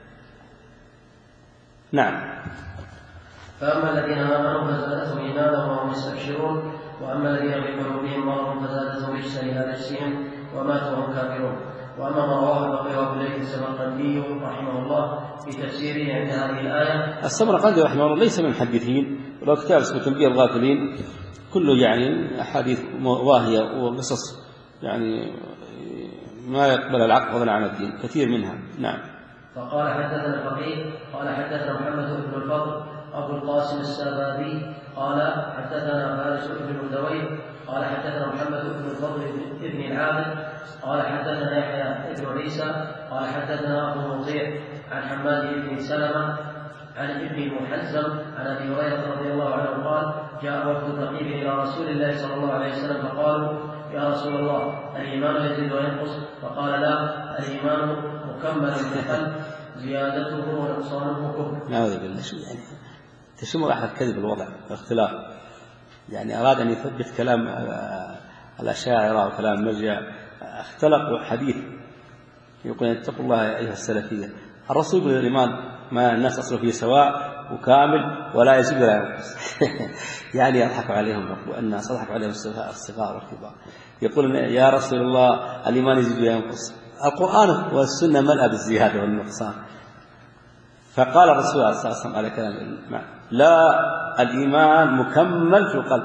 نعم. فأما الذين آمنوا فزادتهم إيمانا وهم يستبشرون، وأما الذين في قلوبهم مرض فزادتهم رجسا إلى رجسهم وماتوا وهم كافرون. وأما ما رواه البقي وابو الليث السمرقندي رحمه الله في تفسيره عند هذه الآية. السمرقندي رحمه الله ليس من المحدثين، ولو كتاب اسمه تنبيه الغافلين كله يعني أحاديث واهية وقصص يعني ما يقبل العقل فضلا عن الدين كثير منها. نعم. فقال حدثنا الفقيه قال حدثنا محمد بن الفضل أبو القاسم السبابي قال حدثنا فارس بن دويل قال حدثنا محمد بن الفضل بن العابد قال حدثنا يحيى بن عيسى قال حدثنا أبو مطيع عن حماد بن سلمة عن ابن المحزم عن أبي هريرة رضي الله عنه قال جاء وفد ثقيف إلى رسول الله صلى الله عليه وسلم فقالوا يا رسول الله الإيمان يزيد وينقص؟ فقال لا، الإيمان مكمل بالقلب زيادته ونقصانه كفر. نعوذ بالله. شو يعني تشم أحد كذب الوضع الاختلاف، يعني أراد أن يثبت كلام الأشاعرة وكلام المرجع، اختلقوا حديث يقول اتقوا الله يا أيها السلفية. الرسول يقول الإيمان ما الناس أصله فيه سواء وكامل ولا يزيد ولا ينقص. يعني يضحكوا عليهم الناس، يضحكوا عليهم الصغار والكبار، يقول يا رسول الله الإيمان يزيد ولا ينقص. القرآن والسنة ملأ بالزيادة والنقصان. فقال الرسول صلى الله عليه وسلم على كلام لا، الإيمان مكمل في القلب.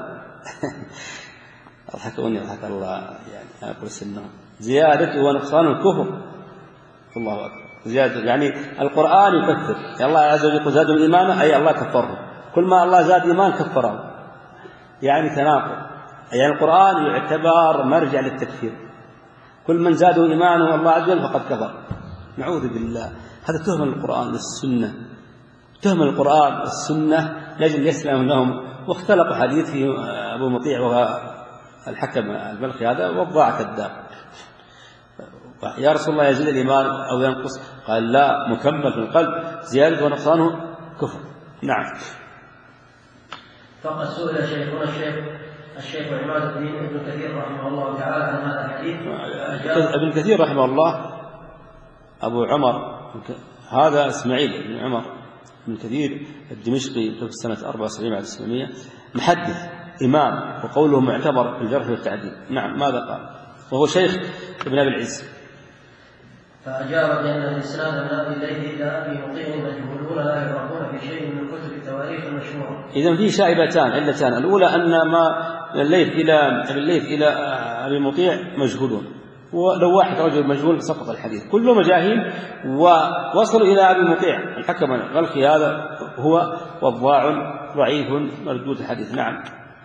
أضحكوني يضحك الله يعني أقول السنة زيادته ونقصانه الكفر. الله أكبر. زيادة يعني القرآن يكفر، الله عز وجل يقول زادوا الإيمان أي الله كفره، كل ما الله زاد إيمان كفره، يعني تناقض. يعني القرآن يعتبر مرجع للتكفير، كل من زادوا إيمانه الله عز وجل فقد كفر. نعوذ بالله. هذا تهم القرآن والسنة، تهم القرآن والسنة لجل يسلم لهم. واختلقوا حديث في أبو مطيع والحكم البلخي هذا وضاع كذاب. يا رسول الله يزيد الإيمان أو ينقص؟ قال لا، مكمل في القلب زيادة ونقصانه كفر. نعم. فقد سئل شيخنا الشيخ الشيخ عماد الدين ابن كثير رحمه الله تعالى عن هذا الحديث. ابن كثير رحمه الله أبو عمر هذا إسماعيل بن عمر بن كثير الدمشقي في سنة أربعة وسبعين بعد السلمية، محدث إمام وقوله معتبر في الجرح والتعديل. نعم. ماذا قال؟ وهو شيخ ابن أبي العز. فأجاب بأن الإسناد من أبي الليث إلى أبي مطيع مجهولون لا يعرفون في شيء من كتب التواريخ المشهورة. إذن فيه شائبتان علتان. الأولى أن ما الليث إلى أبي الليث إلى أبي مطيع مجهولون، ولو واحد رجل مجهول سقط الحديث، كله مجاهيل ووصلوا إلى أبي مطيع الحكم البلخي هذا هو وضاع ضعيف مردود الحديث. نعم.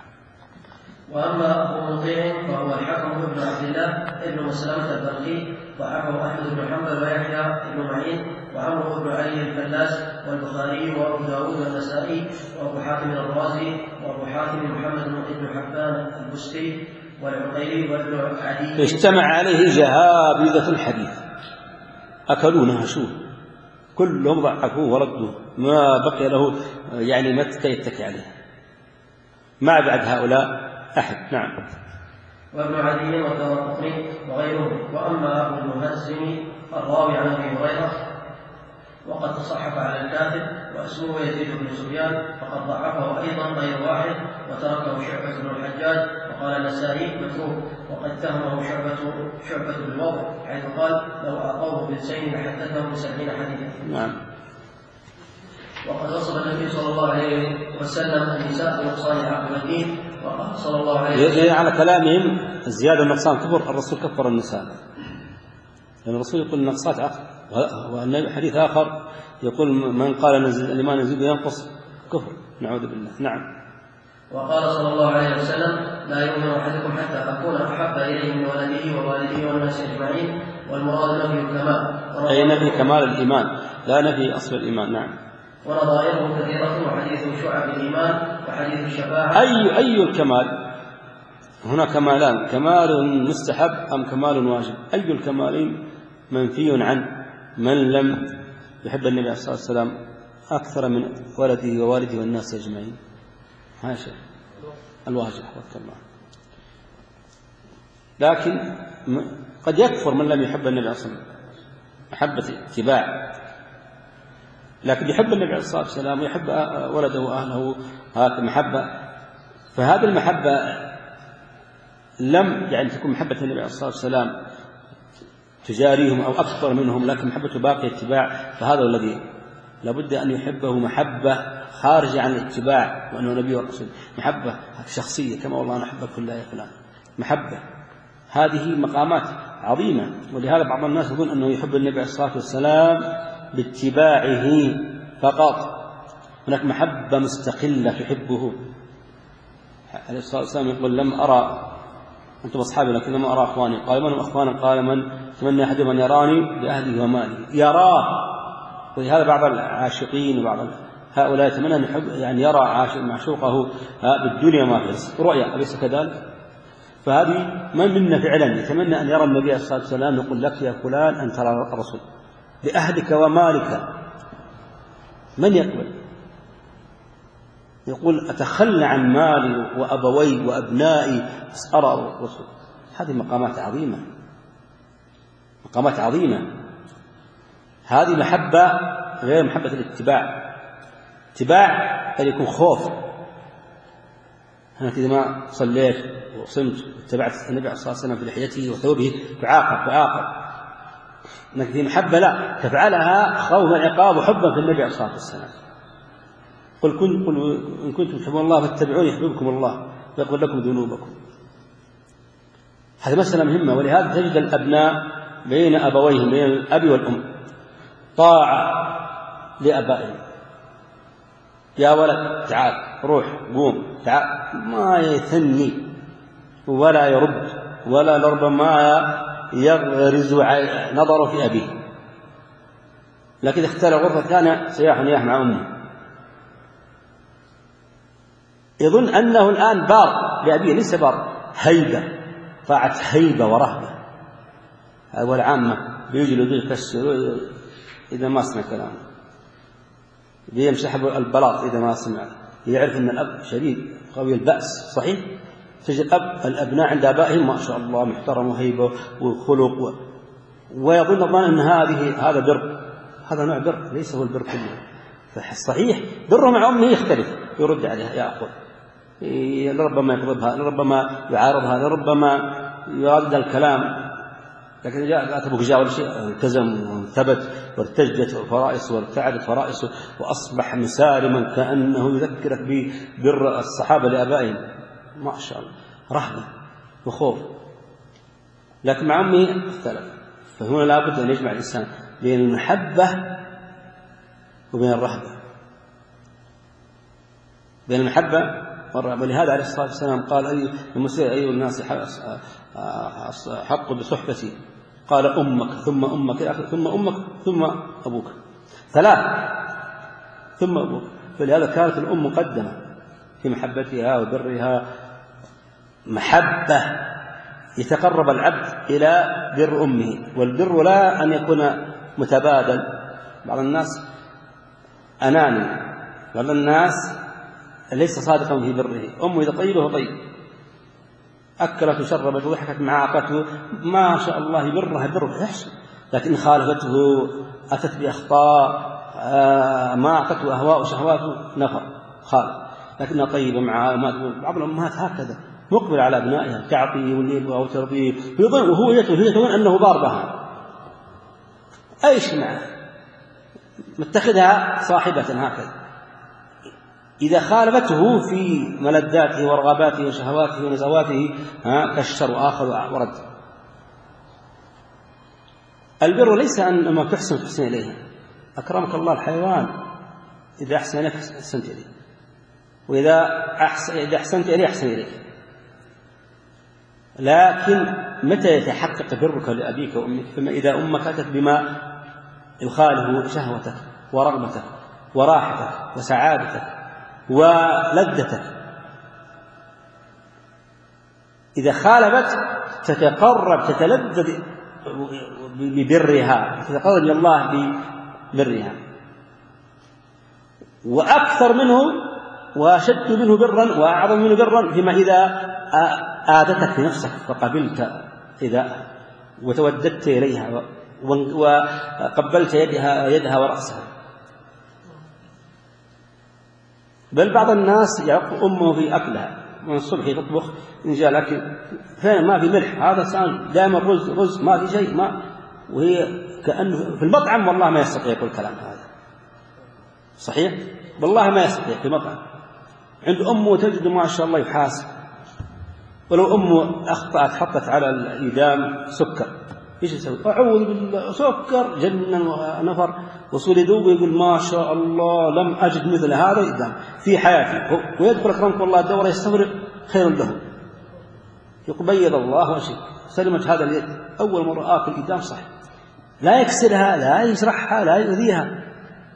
وأما أبو مطيع فهو الحكم بن عبد الله ابن مسلمة البلخي، وحكم أحمد بن حنبل ويحيى بن معين وعمرو بن علي الفلاس والبخاري وأبو داود والنسائي وأبو حاتم الرازي وأبو حاتم محمد بن حبان البستي والعقيلي وابن عدي. اجتمع عليه جهابذة الحديث أكلونها شو كلهم ضعفوه وردوه، ما بقي له يعني متى يتكي عليه ما بعد هؤلاء أحد. نعم. وابن عدي والدارقطني وغيره. وأما أبو المهزم الراوي عن أبي هريرة وقد تصحف على الكاتب واسمه يزيد بن سفيان فقد ضعفه أيضا غير واحد وتركه شعبة بن الحجاج وقال النسائي متروك، وقد تهمه شعبة شعبة بالوضع حيث قال لو أعطوه بالسين لحدثهم بسبعين حديثا. نعم. وقد وصف النبي صلى الله عليه وسلم النساء بنقصان العقل والدين، وقال صلى الله عليه وسلم على كلامهم الزيادة والنقصان كفر. الرسول كفر النساء لأن الرسول يقول النقصات عقل، وأن حديث آخر يقول من قال الإيمان يزيد وينقص كفر، نعوذ بالله. نعم. وقال صلى الله عليه وسلم: لا يؤمن أحدكم حتى أكون أحب إليه من ولده ووالده والناس أجمعين، والمراد نفي الكمال، أي نفي كمال الإيمان لا نفي أصل الإيمان. نعم. ونظائره كثيرة، وحديث شعب الإيمان وحديث الشفاعة. أي أي الكمال؟ هنا كمالان، كمال مستحب أم كمال واجب؟ أي الكمالين منفي عن من لم يحب النبي عليه الصلاة والسلام أكثر من ولده ووالده والناس أجمعين؟ هذا شيء الواجب والكمال. لكن قد يكفر من لم يحب النبي عليه الصلاة والسلام محبة اتباع، لكن يحب النبي عليه الصلاة والسلام ويحب ولده وأهله هذه محبة، فهذه المحبة لم يعني تكون محبة النبي عليه الصلاة والسلام تجاريهم أو أكثر منهم، لكن محبة باقي اتباع، فهذا الذي لابد أن يحبه محبة خارجة عن الاتباع وأنه نبي ورسول، محبة شخصية كما والله أنا أحبك كلها يا فلان، محبة. هذه مقامات عظيمة، ولهذا بعض الناس يقول أنه يحب النبي عليه الصلاة والسلام باتباعه فقط. هناك محبة مستقلة تحبه عليه الصلاة والسلام، يقول: لم أرى أنتم أصحابي لكن لم أرى أخواني. قال: من أخوانا؟ قال: من تمنى أحدهم أن يراني بأهله وماله. يراه. ولهذا بعض العاشقين وبعض هؤلاء يتمنى أن يحب يعني يرى معشوقه بالدنيا ما فيه رؤيا، أليس كذلك؟ فهذه من منا فعلا يتمنى أن يرى النبي صلى الله عليه وسلم، يقول: لك يا فلان أن ترى الرسول بأهلك ومالك. من يقبل؟ يقول: أتخلى عن مالي وأبوي وأبنائي أرى الرسول. هذه مقامات عظيمة، مقامات عظيمة. هذه محبة غير محبة الاتباع. اتباع أن يكون خوف، أنا إذا ما صليت وصمت واتبعت النبي عليه الصلاة والسلام في لحيته وثوبه تعاقب تعاقب. لكن محبة لا، تفعلها خوفا عقاب وحبا في النبي عليه الصلاة والسلام. قل, كن قل إن كنتم تحبون الله فاتبعوني يحببكم الله ويغفر لكم ذنوبكم. هذه مسألة مهمة، ولهذا تجد الأبناء بين أبويهم، بين الأب والأم، طاعة لأبائهم. يا ولد تعال، روح، قوم، تعال، ما يثني ولا يرد ولا لربما يغرز نظره في أبيه. لكن إذا اختار غرفة كان سياح نياح مع أمه، يظن أنه الآن بار لأبيه، ليس بار، هيبة، طاعة هيبة ورهبة. والعامة بيجلدوا يكسروا إذا ما سمع كلامه، بيمسحب البلاط إذا ما سمع، يعرف أن الأب شديد قوي البأس. صحيح تجد الأب الأبناء عند آبائهم ما شاء الله محترم وهيبة وخلق و... ويظن الظن أن هذه هذا بر، هذا نوع بر، ليس هو البر كله. فصحيح بره مع أمه يختلف، يرد عليها، يأخذ، لربما يقضبها، لربما يعارضها، لربما يرد الكلام. لكن جاء أبوك جاء ولا شيء، التزم وانثبت وارتجت فرائصه وارتعدت فرائصه وأصبح مسالما كأنه يذكرك ببر الصحابة لآبائهم، ما شاء الله، رهبة وخوف. لكن مع أمه اختلف. فهنا لابد أن يجمع الإنسان بين المحبة وبين الرهبة، بين المحبة والرهبة. ولهذا عليه الصلاة والسلام قال: أي المسيء أي الناس حق بصحبتي؟ قال: أمك ثم أمك ثم أمك ثم أبوك، ثلاث ثم أبوك. فلهذا كانت الأم مقدمة في محبتها وبرها، محبة يتقرب العبد إلى بر أمه. والبر لا أن يكون متبادل. بعض الناس أناني، بعض الناس ليس صادقا في بره. أمه إذا طيبه طيب، أكلت وشربت وضحكت معاقته ما شاء الله يبرها بر يحسن، لكن خالفته أتت بأخطاء ما أعطته أهواء وشهواته نفر خالف، لكنها طيبة معها. بعض الأمهات هكذا مقبل على أبنائها، تعطي والليل وترضيه، وهو يتوهن أنه بار بها، أيش معه، متخذها صاحبة هكذا. إذا خالفته في ملذاته ورغباته وشهواته ونزواته كشر وآخر ورد. البر ليس أن ما تحسن تحسن إليها، أكرمك الله الحيوان إذا أحسن إليك أحسنت إليه، وإذا أحسن إذا أحسنت إليه أحسن إليك. لكن متى يتحقق برك لأبيك وأمك؟ فما إذا أمك أتت بما يخالف شهوتك ورغبتك وراحتك وسعادتك ولذتك، إذا خالفت تتقرب تتلذذ ببرها، تتقرب إلى الله ببرها، وأكثر منه وأشد منه برا وأعظم منه برا فيما إذا آذتك في نفسك فقبلت إذا وتوددت إليها وقبلت يدها يدها ورأسها. بل بعض الناس يعق أمه في أكلها، من الصبح تطبخ إن جاء الأكل فين ما في ملح، هذا سان دائما رز رز ما في شيء، ما وهي كأنه في المطعم والله ما يستطيع يقول الكلام هذا صحيح، والله ما يستطيع في المطعم. عند أمه تجد ما شاء الله يحاسب، ولو أمه أخطأت حطت على الإدام سكر إيش يسوي؟ أعوذ بالله سكر جنن نفر وصول يذوب ويقول ما شاء الله لم أجد مثل هذا إدام في حياتي، ويدخل أكرمك الله الدورة يستمر خير له، يقول بيض الله وشيء سلمت هذا اليد أول مرة آكل إدام صح، لا يكسرها لا يجرحها لا يؤذيها.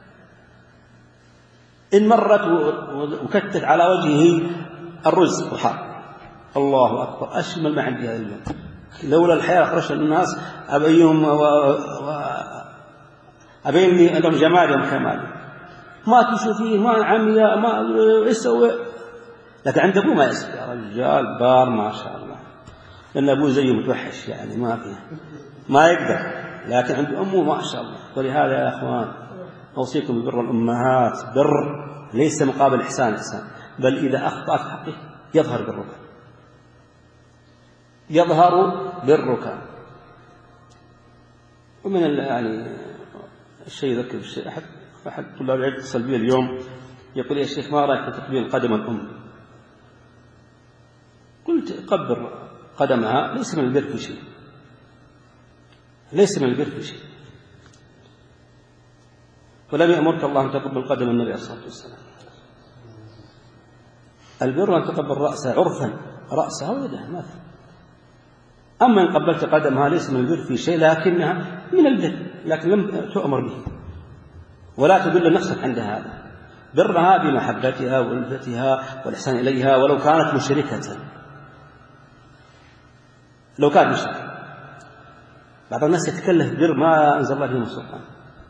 إن مرت وكتت على وجهه الرز وحار الله أكبر أشمل ما عندي هذا اليوم، لولا الحياة أخرج الناس أبيهم و... و... أبين لهم جمالهم كمالهم، ما تشوفيه ما عمي ما يسوي، لكن عند أبوه ما يسوي يا رجال بار ما شاء الله، لأن أبوه زيه متوحش يعني ما فيه ما يقدر، لكن عند أمه ما شاء الله. ولهذا يا أخوان أوصيكم ببر الأمهات، بر ليس مقابل إحسان إحسان، بل إذا أخطأت حقه يظهر برك يظهر برك. ومن يعني الشيء ذكر الشيء أحد أحد طلاب العلم اتصل بي اليوم يقول يا شيخ ما رأيك في تقبيل قدم الأم؟ قلت قبر قدمها ليس من البر في شيء، ليس من البر في شيء، ولم يأمرك الله أن تقبل قدم النبي صلى الله عليه وسلم. البر أن تقبل رأسها عرفا رأسها ويدها ما في. أما إن قبلت قدمها ليس من البر في شيء لكنها من البر، لكن لم تؤمر به ولا تدل نفسك عند هذا. برها بمحبتها وألفتها والإحسان إليها ولو كانت مشركة، لو كانت مشركة. بعض الناس يتكلف بر ما أنزل الله به من سلطان،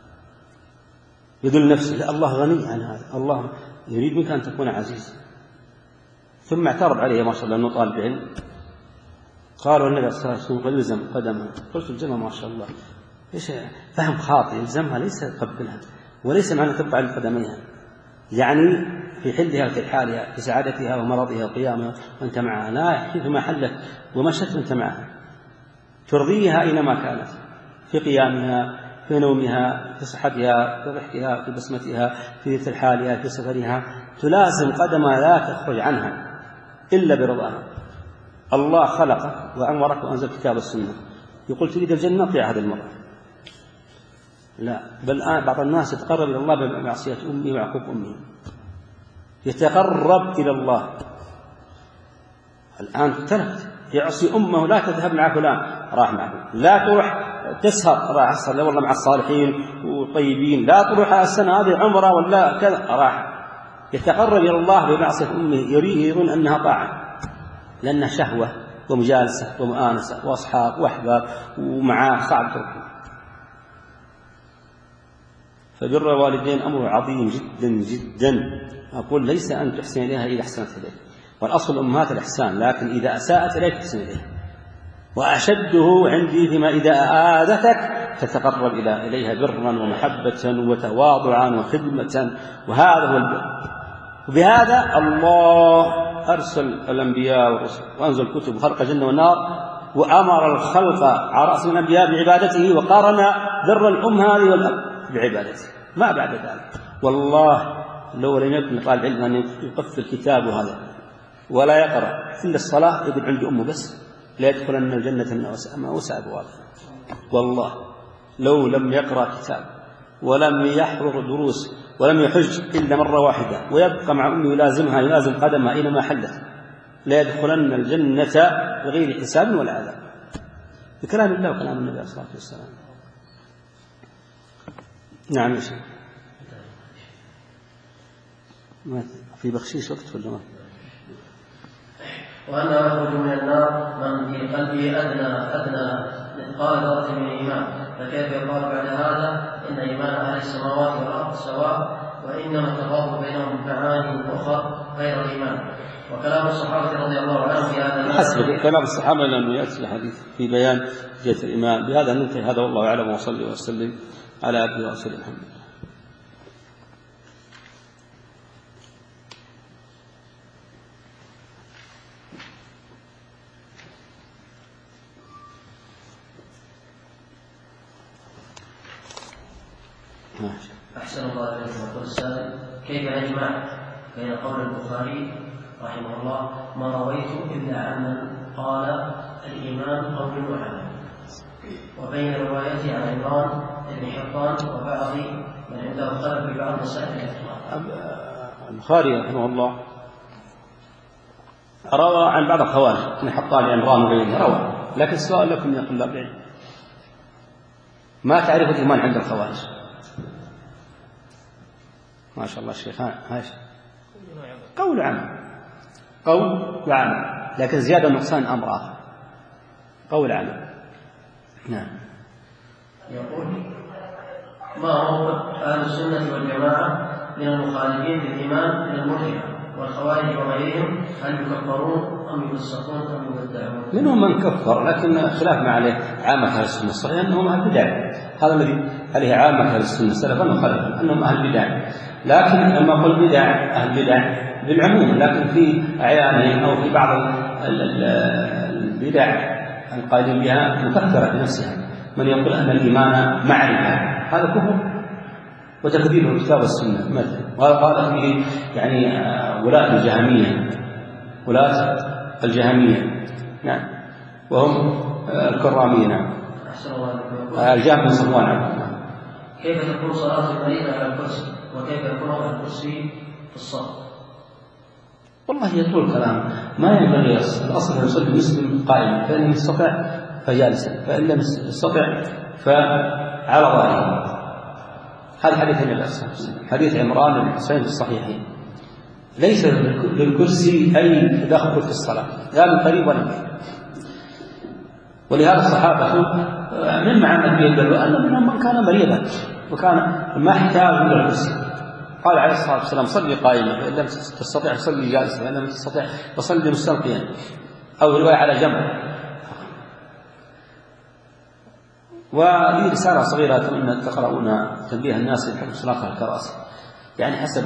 يدل نفسه لا الله غني عن هذا، الله يريد منك أن تكون عزيز. ثم اعترض عليه ما شاء الله أنه طالب علم، قالوا النبي صلى الله عليه وسلم قد يلزم قدمها، قلت الجمع ما شاء الله إيش فهم خاطئ، يلزمها ليس قبلها وليس معنى تبقى على قدميها، يعني في حلها وفي حالها في سعادتها ومرضها وقيامها وأنت معها، لا في محلك ومشت وأنت معها، ترضيها أينما كانت في قيامها في نومها في صحتها في ضحكها في بسمتها في ترحالها في سفرها، تلازم قدمها لا تخرج عنها إلا برضاها. الله خلقك وأمرك وأنزل كتاب السنة، يقول تريد الجنة اطيع هذه المرة، لا بل الآن بعض الناس يتقرب إلى الله بمعصية أمي وعقوق أمي، يتقرب إلى الله الآن اختلفت، يعصي أمه لا تذهب مع فلان راح معه، لا تروح تسهر راح أسهر لا والله مع الصالحين والطيبين، لا تروح السنة هذه عمره ولا كذا راح، يتقرب إلى الله بمعصية أمه يريد أنها طاعة لأنها شهوة ومجالسة ومؤانسة وأصحاب وأحباب ومعاه صعب تركه. فبر الوالدين أمر عظيم جدا جدا، أقول ليس أن تحسن إليها إذا أحسنت إليك، والأصل الأمهات الإحسان، لكن إذا أساءت إليك تحسن إليها، وأشده عندي فيما إذا آذتك تتقرب إلى إليها برا ومحبة وتواضعا وخدمة، وهذا هو البر. وبهذا الله أرسل الأنبياء والرسل وأنزل الكتب وخلق الجنة والنار، وأمر الخلق على رأس الأنبياء بعبادته، وقارن بر الأم هذه والأب بعبادته ما بعد ذلك. والله لو لم يكن طالب علم أن يقفل كتابه هذا ولا يقرأ إلا الصلاة يقول عندي أمه بس لا يدخلن الجنة ما وسع أبوابها، والله لو لم يقرأ كتاب ولم يحضر دروس ولم يحج إلا مرة واحدة ويبقى مع أمه يلازمها يلازم قدمها أينما حلت لا يدخلن الجنة بغير حساب ولا عذاب، بكلام الله وكلام النبي عليه الصلاة والسلام. نعم يا شيخ. في بخشيش وقت في الجمال. وأنه يخرج من النار من في قلبه أدنى أدنى مثقال ذرة من الإيمان، فكيف يقال بعد هذا إن إيمان أهل السماوات والأرض سواء، وإنما التفاضل بينهم معاني أخرى غير الإيمان. وكلام الصحابة رضي الله عنهم في هذا حسب كلام الصحابة لأنه يأتي الحديث في بيان جهة الإيمان. بهذا ننتهي، هذا والله أعلم، وصلي وسلم على عبده ورسوله محمد. أحسن الله إليكم. يقول السائل: كيف نجمع بين قول البخاري رحمه الله ما رويت إلا عمن قال الإيمان قول وعمل، وبين روايته عن عمران بن حطان وبعض من عنده خلف في بعض مسائل الاعتقاد؟ البخاري رحمه الله روى عن بعض الخوارج بن حطان عمران وغيره روى، لكن السؤال لكم يا طلاب العلم: ما تعرف الإيمان عند الخوارج؟ ما شاء الله الشيخ هاش قول وعمل، قول وعمل، لكن زيادة نقصان أمر آخر، قول وعمل. نعم. يقول: ما هو أهل السنة والجماعة من المخالفين بالإيمان من المرجئة والخوارج وغيرهم؟ هل يكفرون أم يفسقون أم يبدعون؟ منهم من كفر، لكن خلاف ما عليه عامة أهل السنة الصحيح أنهم أهل بدع، هذا الذي عليه عامة أهل السنة سلفا وخلفا أنهم أهل بدع. لكن لما قل بدع أهل بدع بالعموم، لكن في أعيانهم أو في بعض البدع القائلين بها مكفرة بنفسها. من يقول أن الإيمان معرفة هذا كفر وتكذيب الكتاب والسنة مثل، وقال فيه يعني ولاة الجهمية، ولاة الجهمية نعم، وهم الكرامية. نعم. الجهم بن صفوان. كيف تكون صلاة المريض على الكرسي؟ وكيف يكون على الكرسي في الصف؟ والله يطول كلام، ما ينبغي. الأصل أن يصلي المسلم قائما، فإن يستطع فجالسا، فإن لم يستطع فعلى ظهره. هذا حديث النبي صلى الله عليه وسلم، حديث عمران بن حسين في الصحيحين. ليس للكرسي أي تدخل في الصلاة لا من قريب ولا من بعيد. ولهذا الصحابة من معنى النبي يدل أن منهم من كان مريضا وكان ما احتاج إلى الكرسي، قال عليه الصلاة والسلام: صلي قائما، فإن لم تستطع فصلي جالسا، فإن لم تستطع فصلي مستلقيا، أو رواية على جنب. ولي رسالة صغيرة أتمنى تقرؤون تنبيه الناس لحكم صلاة الكراسي، يعني حسب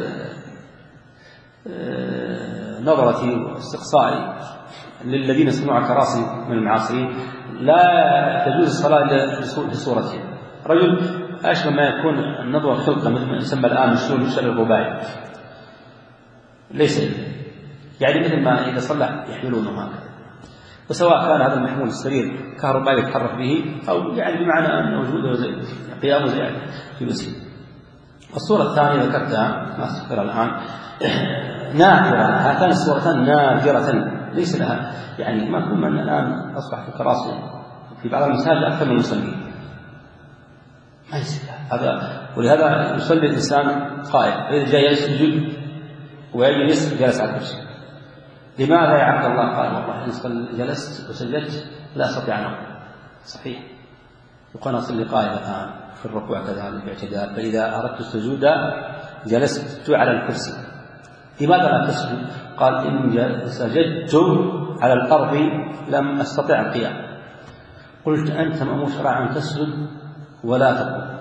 نظرتي واستقصائي للذين يصنعون كراسي من المعاصرين، لا تجوز الصلاة إلا في صورتين. رجل أشبه ما يكون النظر خلقة مثل ما يسمى الآن الشلول الشلل الرباعي، ليس يعني مثل ما إذا صلى يحملونه هكذا، وسواء كان هذا المحمول السرير كهربائي يتحرك به أو يعني بمعنى أن وجوده زي قيامه زي جلوسه. الصورة الثانية ذكرتها ما أذكرها الآن نادرة، هاتان الصورتان نادرة ليس لها يعني ما كل من الآن أصبح في كراسي في بعض المساجد أكثر من المصلين، ما يصير هذا. ولهذا يصلي الإنسان قائم، إذا جاء يسجد ويجلس جلس على الكرسي. لماذا يا عبد الله؟ قال: والله إن جلست وسجدت لا أستطيع أن أقوم. صحيح، وقال: أصلي قائما الآن في الركوع كذلك باعتدال، فإذا أردت السجود جلست على الكرسي. لماذا لا تسجد؟ قال: إن سجدت على الأرض لم أستطع القيام. قلت: أنت مأمور شرعا أن تسجد ولا تقوم،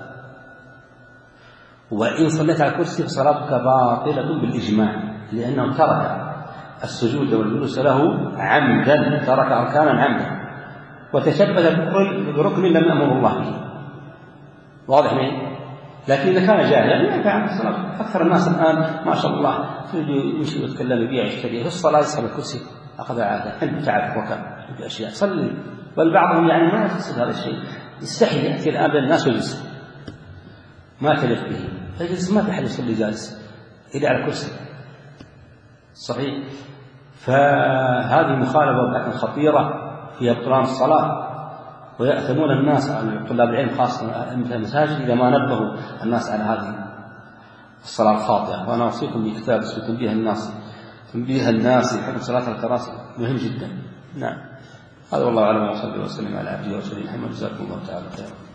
وإن صليت على الكرسي فصلاتك باطلة بالإجماع، لأنه ترك السجود والجلوس له عمدا، ترك أركانا عمدا، وتشبث بركن لم يأمر الله به. واضح منه؟ لكن إذا كان جاهلا لا ينفع الصلاة. أكثر الناس الآن ما شاء الله يمشي ويتكلم يبيع يشتري في الصلاة، يسحب الكرسي أخذ عادة عنده تعب وكان بأشياء صلي. بل بعضهم يعني ما يقصد هذا الشيء، يستحي يأتي الآن الناس ويجلس ما تليق به فيجلس، ما في حد يصلي جالس إلا على كرسي صحيح. فهذه مخالفة خطيرة في بطلان الصلاة، ويأثمون الناس على طلاب العلم خاصة مثل المساجد إذا ما نبهوا الناس على هذه الصلاة الخاطئة. وأنا أوصيكم بكتاب اسمه تنبيه الناس تنبيه الناس لحكم صلاة الكراسي، مهم جدا. نعم، هذا والله أعلم، وصلى وسلم على عبده ورسوله محمد، جزاكم الله تعالى خيرا.